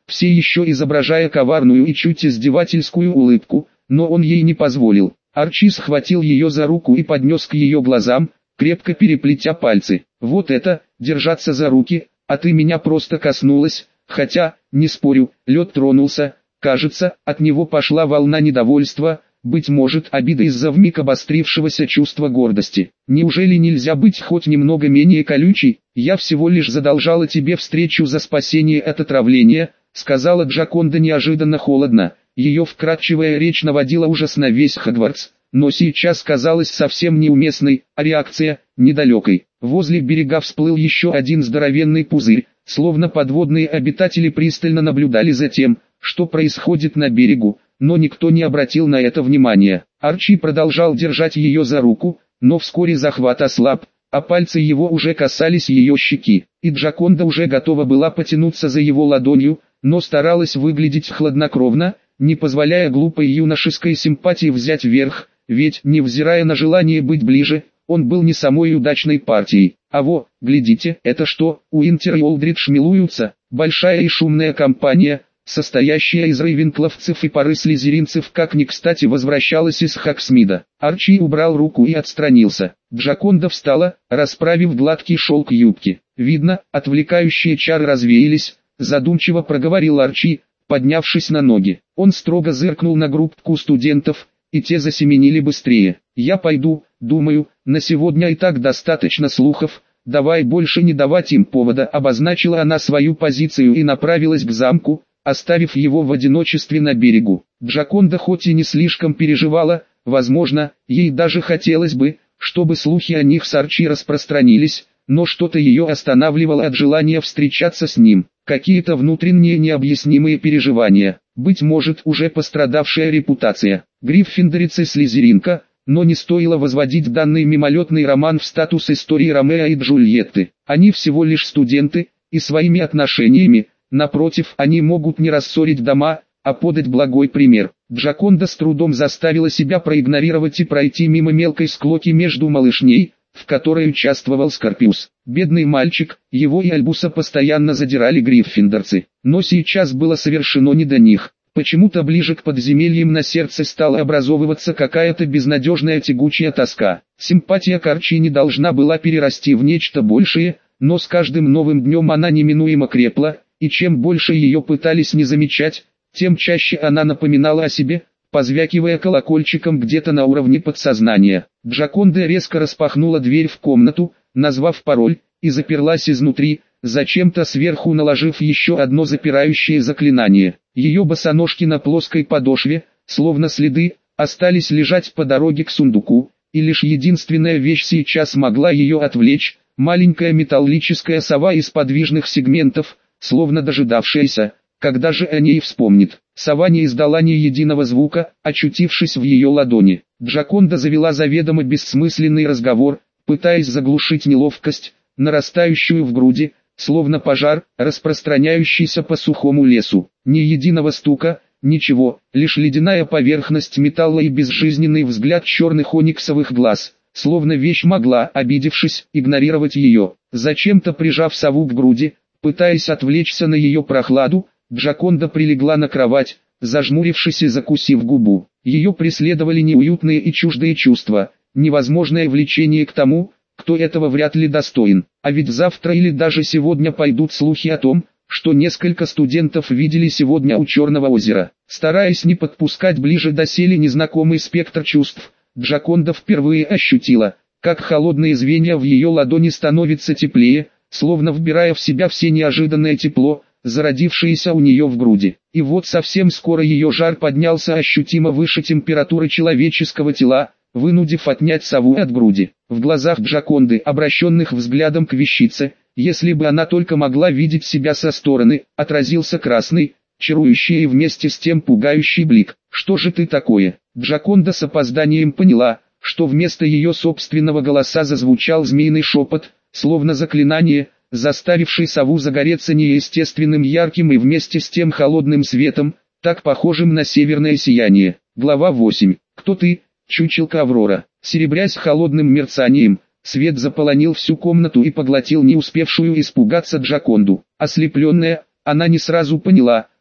все еще изображая коварную и чуть издевательскую улыбку, но он ей не позволил. Арчи схватил ее за руку и поднес к ее глазам, крепко переплетя пальцы. «Вот это, держаться за руки, а ты меня просто коснулась, хотя, не спорю, лед тронулся». Кажется, от него пошла волна недовольства, быть может, обида из-за вмиг обострившегося чувства гордости. «Неужели нельзя быть хоть немного менее колючей? Я всего лишь задолжала тебе встречу за спасение от отравления», сказала Джаконда неожиданно холодно. Ее вкрадчивая речь наводила ужас на весь Хогвартс, но сейчас казалась совсем неуместной, а реакция – недалекой. Возле берега всплыл еще один здоровенный пузырь, словно подводные обитатели пристально наблюдали за тем, что происходит на берегу, но никто не обратил на это внимания. Арчи продолжал держать ее за руку, но вскоре захват ослаб, а пальцы его уже касались ее щеки, и Джаконда уже готова была потянуться за его ладонью, но старалась выглядеть хладнокровно, не позволяя глупой юношеской симпатии взять верх, ведь, невзирая на желание быть ближе, он был не самой удачной партией. А во, глядите, это что, Уинтер и Олдридж милуются, большая и шумная компания, состоящая из рейвенкловцев и пары слизеринцев, как ни кстати возвращалась из Хоксмида. Арчи убрал руку и отстранился. Джаконда встала, расправив гладкий шелк юбки. Видно, отвлекающие чары развеялись, задумчиво проговорил Арчи, поднявшись на ноги. Он строго зыркнул на группку студентов, и те засеменили быстрее. «Я пойду, думаю, на сегодня и так достаточно слухов, давай больше не давать им повода», обозначила она свою позицию и направилась к замку, оставив его в одиночестве на берегу. Джаконда хоть и не слишком переживала, возможно, ей даже хотелось бы, чтобы слухи о них с Арчи распространились, но что-то ее останавливало от желания встречаться с ним. Какие-то внутренние необъяснимые переживания, быть может уже пострадавшая репутация. Гриффиндорица и слизеринка, но не стоило возводить данный мимолетный роман в статус истории Ромео и Джульетты. Они всего лишь студенты, и своими отношениями, напротив, они могут не рассорить дома, а подать благой пример. Джаконда с трудом заставила себя проигнорировать и пройти мимо мелкой склоки между малышней, в которой участвовал Скорпиус. Бедный мальчик, его и Альбуса постоянно задирали гриффиндорцы, но сейчас было совершено не до них. Почему-то ближе к подземельям на сердце стала образовываться какая-то безнадежная тягучая тоска. Симпатия к Арчи не должна была перерасти в нечто большее, но с каждым новым днем она неминуемо крепла, и чем больше ее пытались не замечать, тем чаще она напоминала о себе, позвякивая колокольчиком где-то на уровне подсознания. Джаконда резко распахнула дверь в комнату, назвав пароль, и заперлась изнутри, зачем-то сверху наложив еще одно запирающее заклинание. Ее босоножки на плоской подошве, словно следы, остались лежать по дороге к сундуку, и лишь единственная вещь сейчас могла ее отвлечь, маленькая металлическая сова из подвижных сегментов, словно дожидавшаяся, когда же о ней вспомнит. Сова не издала ни единого звука, очутившись в ее ладони. Джаконда завела заведомо бессмысленный разговор, пытаясь заглушить неловкость, нарастающую в груди, словно пожар, распространяющийся по сухому лесу. Ни единого стука, ничего, лишь ледяная поверхность металла и безжизненный взгляд черных ониксовых глаз, словно вещь могла, обидевшись, игнорировать ее. Зачем-то прижав сову к груди, пытаясь отвлечься на ее прохладу, Джаконда прилегла на кровать, зажмурившись и закусив губу. Ее преследовали неуютные и чуждые чувства, невозможное влечение к тому, кто этого вряд ли достоин. А ведь завтра или даже сегодня пойдут слухи о том, что несколько студентов видели сегодня у Черного озера. Стараясь не подпускать ближе доселе незнакомый спектр чувств, Джаконда впервые ощутила, как холодные звенья в ее ладони становятся теплее, словно вбирая в себя все неожиданное тепло, зародившееся у нее в груди. И вот совсем скоро ее жар поднялся ощутимо выше температуры человеческого тела, вынудив отнять сову от груди. В глазах Джаконды, обращенных взглядом к вещице, если бы она только могла видеть себя со стороны, отразился красный, чарующий и вместе с тем пугающий блик. «Что же ты такое?» Джаконда с опозданием поняла, что вместо ее собственного голоса зазвучал змеиный шепот, словно заклинание, заставивший сову загореться неестественным ярким и вместе с тем холодным светом, так похожим на северное сияние. Глава восемь. «Кто ты, чучелка Аврора?» Серебрясь холодным мерцанием, свет заполонил всю комнату и поглотил не успевшую испугаться Джаконду. Ослепленная, она не сразу поняла,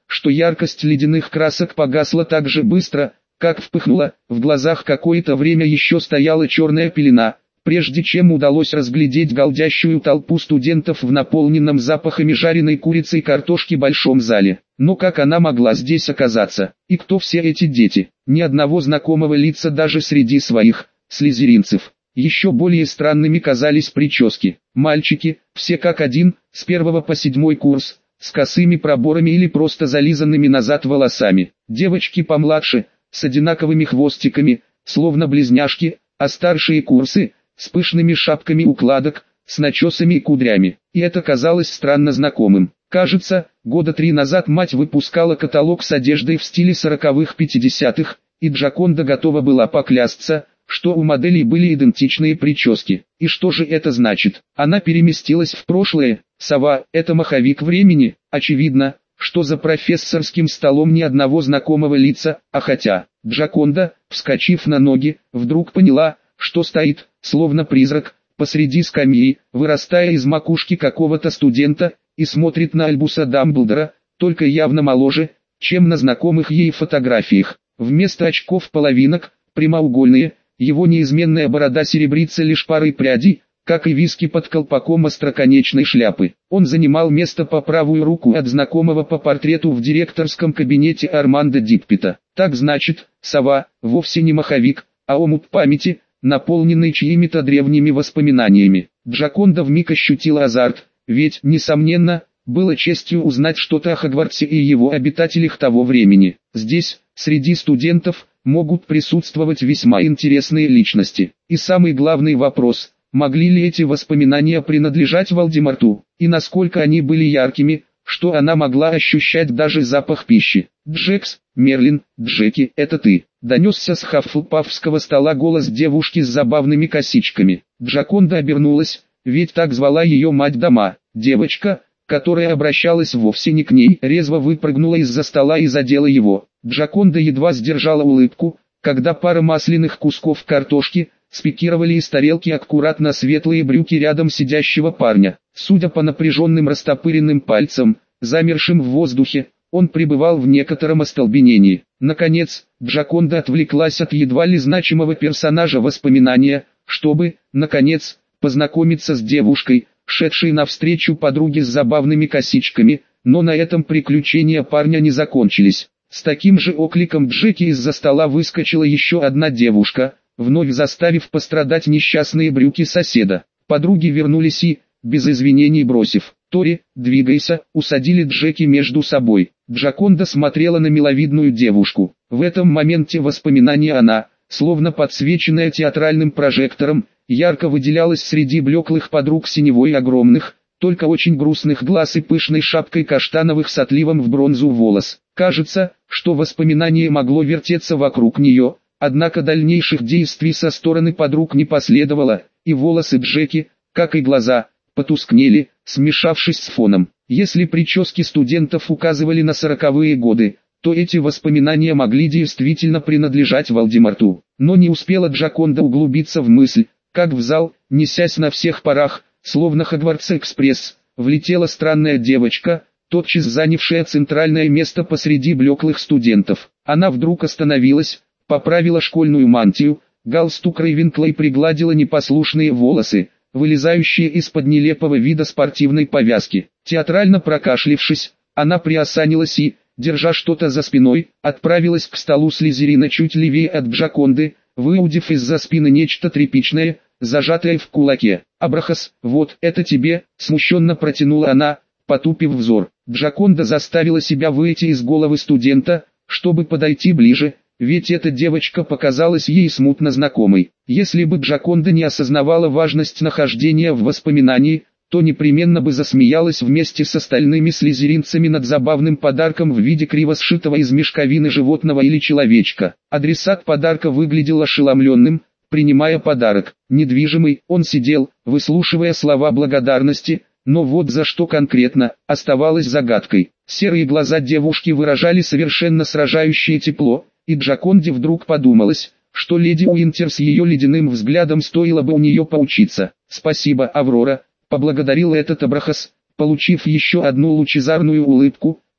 что яркость ледяных красок погасла так же быстро, как вспыхнула. В глазах какое-то время еще стояла черная пелена, прежде чем удалось разглядеть галдящую толпу студентов в наполненном запахами жареной курицы и картошки большом зале. Но как она могла здесь оказаться? И кто все эти дети? Ни одного знакомого лица даже среди своих слизеринцев. Еще более странными казались прически. Мальчики, все как один, с первого по седьмой курс, с косыми проборами или просто зализанными назад волосами. Девочки помладше, с одинаковыми хвостиками, словно близняшки, а старшие курсы, с пышными шапками укладок, с начесами и кудрями. И это казалось странно знакомым. Кажется, года три назад мать выпускала каталог с одеждой в стиле сороковых-пятидесятых, и Джаконда готова была поклясться, что у моделей были идентичные прически. И что же это значит? Она переместилась в прошлое. Сова – это маховик времени. Очевидно, что за профессорским столом ни одного знакомого лица, а хотя, Джаконда, вскочив на ноги, вдруг поняла, что стоит, словно призрак, посреди скамьи, вырастая из макушки какого-то студента, и смотрит на Альбуса Дамблдора, только явно моложе, чем на знакомых ей фотографиях. Вместо очков половинок, прямоугольные, его неизменная борода серебрится лишь парой прядей, как и виски под колпаком остроконечной шляпы. Он занимал место по правую руку от знакомого по портрету в директорском кабинете Армандо Диппета. Так значит, сова, вовсе не маховик, а омут памяти, наполненный чьими-то древними воспоминаниями. Джаконда вмиг ощутила азарт, ведь, несомненно, было честью узнать что-то о Хогвартсе и его обитателях того времени. Здесь, среди студентов, могут присутствовать весьма интересные личности. И самый главный вопрос – могли ли эти воспоминания принадлежать Волдеморту, и насколько они были яркими, что она могла ощущать даже запах пищи. «Джекс, Мерлин, Джеки, это ты», — донесся с хаффлпафского стола голос девушки с забавными косичками. Джаконда обернулась, ведь так звала ее мать дома. Девочка, которая обращалась вовсе не к ней, резво выпрыгнула из-за стола и задела его. Джаконда едва сдержала улыбку, когда пара масляных кусков картошки спикировали из тарелки аккуратно светлые брюки рядом сидящего парня. Судя по напряженным растопыренным пальцам, замершим в воздухе, он пребывал в некотором остолбенении. Наконец, Джаконда отвлеклась от едва ли значимого персонажа воспоминания, чтобы, наконец, познакомиться с девушкой, шедшей навстречу подруге с забавными косичками, но на этом приключения парня не закончились. С таким же окликом Джеки из-за стола выскочила еще одна девушка, вновь заставив пострадать несчастные брюки соседа. Подруги вернулись и, без извинений бросив «Тори, двигайся», усадили Джеки между собой. Джаконда смотрела на миловидную девушку. В этом моменте воспоминания она, словно подсвеченная театральным прожектором, ярко выделялась среди блеклых подруг синевой огромных, только очень грустных глаз и пышной шапкой каштановых с отливом в бронзу волос. Кажется, что воспоминание могло вертеться вокруг нее, однако дальнейших действий со стороны подруг не последовало, и волосы Джеки, как и глаза, потускнели, смешавшись с фоном. Если прически студентов указывали на сороковые годы, то эти воспоминания могли действительно принадлежать Волдеморту. Но не успела Джаконда углубиться в мысль, как в зал, несясь на всех парах, словно Хогвартс-экспресс, влетела странная девочка, тотчас занявшая центральное место посреди блеклых студентов. Она вдруг остановилась, поправила школьную мантию, галстук Рейвенклой пригладила непослушные волосы, вылезающие из-под нелепого вида спортивной повязки. Театрально прокашлившись, она приосанилась и, держа что-то за спиной, отправилась к столу Слизерина чуть левее от Джаконды, выудив из-за спины нечто тряпичное, зажатое в кулаке. «Абрахас, вот это тебе», — смущенно протянула она, потупив взор. Джаконда заставила себя выйти из головы студента, чтобы подойти ближе, ведь эта девочка показалась ей смутно знакомой. Если бы Джаконда не осознавала важность нахождения в воспоминании, то непременно бы засмеялась вместе с остальными слизеринцами над забавным подарком в виде криво сшитого из мешковины животного или человечка. Адресат подарка выглядел ошеломленным, принимая подарок. Недвижимый, он сидел, выслушивая слова благодарности, но вот за что конкретно, оставалось загадкой. Серые глаза девушки выражали совершенно сражающее тепло, и Джаконде вдруг подумалось, что леди Уинтер с ее ледяным взглядом стоило бы у нее поучиться. «Спасибо, Аврора», — поблагодарил этот Абрахас, получив еще одну лучезарную улыбку,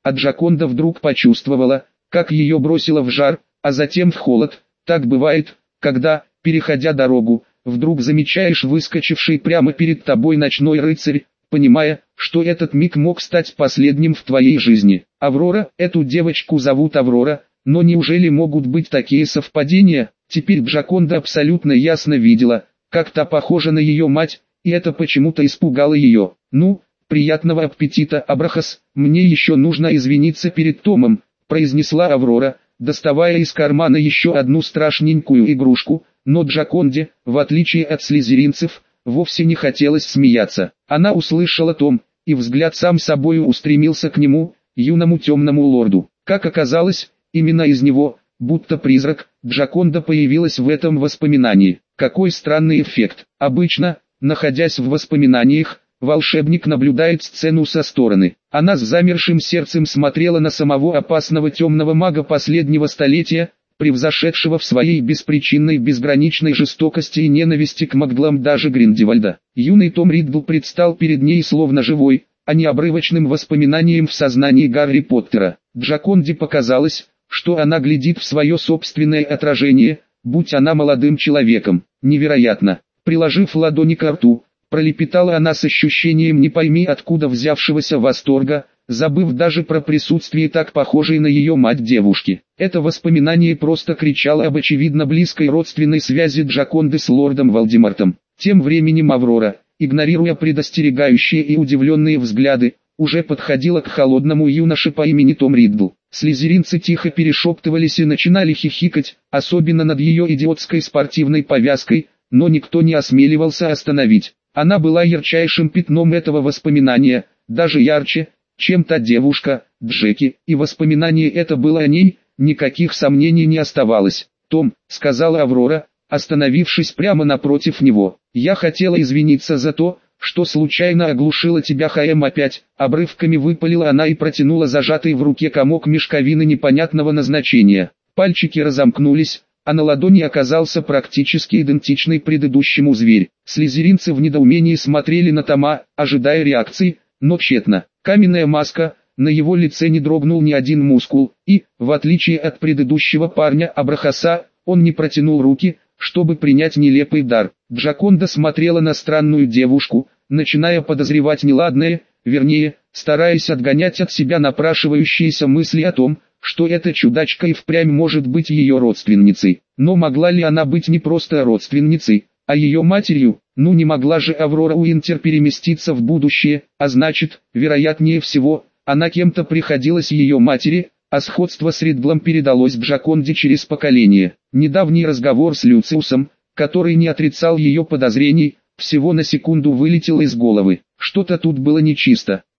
а Джаконда вдруг почувствовала, как ее бросило в жар, а затем в холод. Так бывает, когда, переходя дорогу, вдруг замечаешь выскочивший прямо перед тобой ночной рыцарь, понимая, что этот миг мог стать последним в твоей жизни. Аврора, эту девочку зовут Аврора, но неужели могут быть такие совпадения? Теперь Джаконда абсолютно ясно видела, как та похожа на ее мать, и это почему-то испугало ее. «Ну, приятного аппетита, Абрахас, мне еще нужно извиниться перед Томом», произнесла Аврора, доставая из кармана еще одну страшненькую игрушку, но Джаконде, в отличие от слизеринцев, вовсе не хотелось смеяться. Она услышала Том, и взгляд сам собою устремился к нему, юному темному лорду. Как оказалось, именно из него, будто призрак, Джаконда появилась в этом воспоминании. Какой странный эффект. Обычно, находясь в воспоминаниях, волшебник наблюдает сцену со стороны. Она с замершим сердцем смотрела на самого опасного темного мага последнего столетия, превзошедшего в своей беспричинной безграничной жестокости и ненависти к маглам даже Гриндевальда. Юный Том Риддл предстал перед ней словно живой, а не обрывочным воспоминанием в сознании Гарри Поттера. Джаконде показалось, что она глядит в свое собственное отражение, будь она молодым человеком. Невероятно. Приложив ладони к рту, пролепетала она с ощущением не пойми откуда взявшегося восторга, забыв даже про присутствие так похожей на ее мать девушки. Это воспоминание просто кричало об очевидно близкой родственной связи Джаконды с лордом Волдемортом. Тем временем Аврора, игнорируя предостерегающие и удивленные взгляды, уже подходила к холодному юноше по имени Том Риддл. Слизеринцы тихо перешептывались и начинали хихикать, особенно над ее идиотской спортивной повязкой, но никто не осмеливался остановить. Она была ярчайшим пятном этого воспоминания, даже ярче, чем та девушка, Джеки, и воспоминание это было о ней, никаких сомнений не оставалось. «Том», — сказала Аврора, остановившись прямо напротив него, — «я хотела извиниться за то, что случайно оглушила тебя Хаэм опять», обрывками выпалила она и протянула зажатый в руке комок мешковины непонятного назначения. Пальчики разомкнулись, а на ладони оказался практически идентичный предыдущему зверь. Слизеринцы в недоумении смотрели на Тома, ожидая реакции, но тщетно. Каменная маска, на его лице не дрогнул ни один мускул, и, в отличие от предыдущего парня Абрахаса, он не протянул руки, чтобы принять нелепый дар. Джаконда смотрела на странную девушку, начиная подозревать неладное, вернее, стараясь отгонять от себя напрашивающиеся мысли о том, что эта чудачка и впрямь может быть ее родственницей. Но могла ли она быть не просто родственницей, а ее матерью? Ну не могла же Аврора Уинтер переместиться в будущее, а значит, вероятнее всего, она кем-то приходилась ее матери, а сходство с Риддлом передалось Джаконде через поколение. Недавний разговор с Люциусом, который не отрицал ее подозрений, всего на секунду вылетел из головы. Что-то тут было нечисто.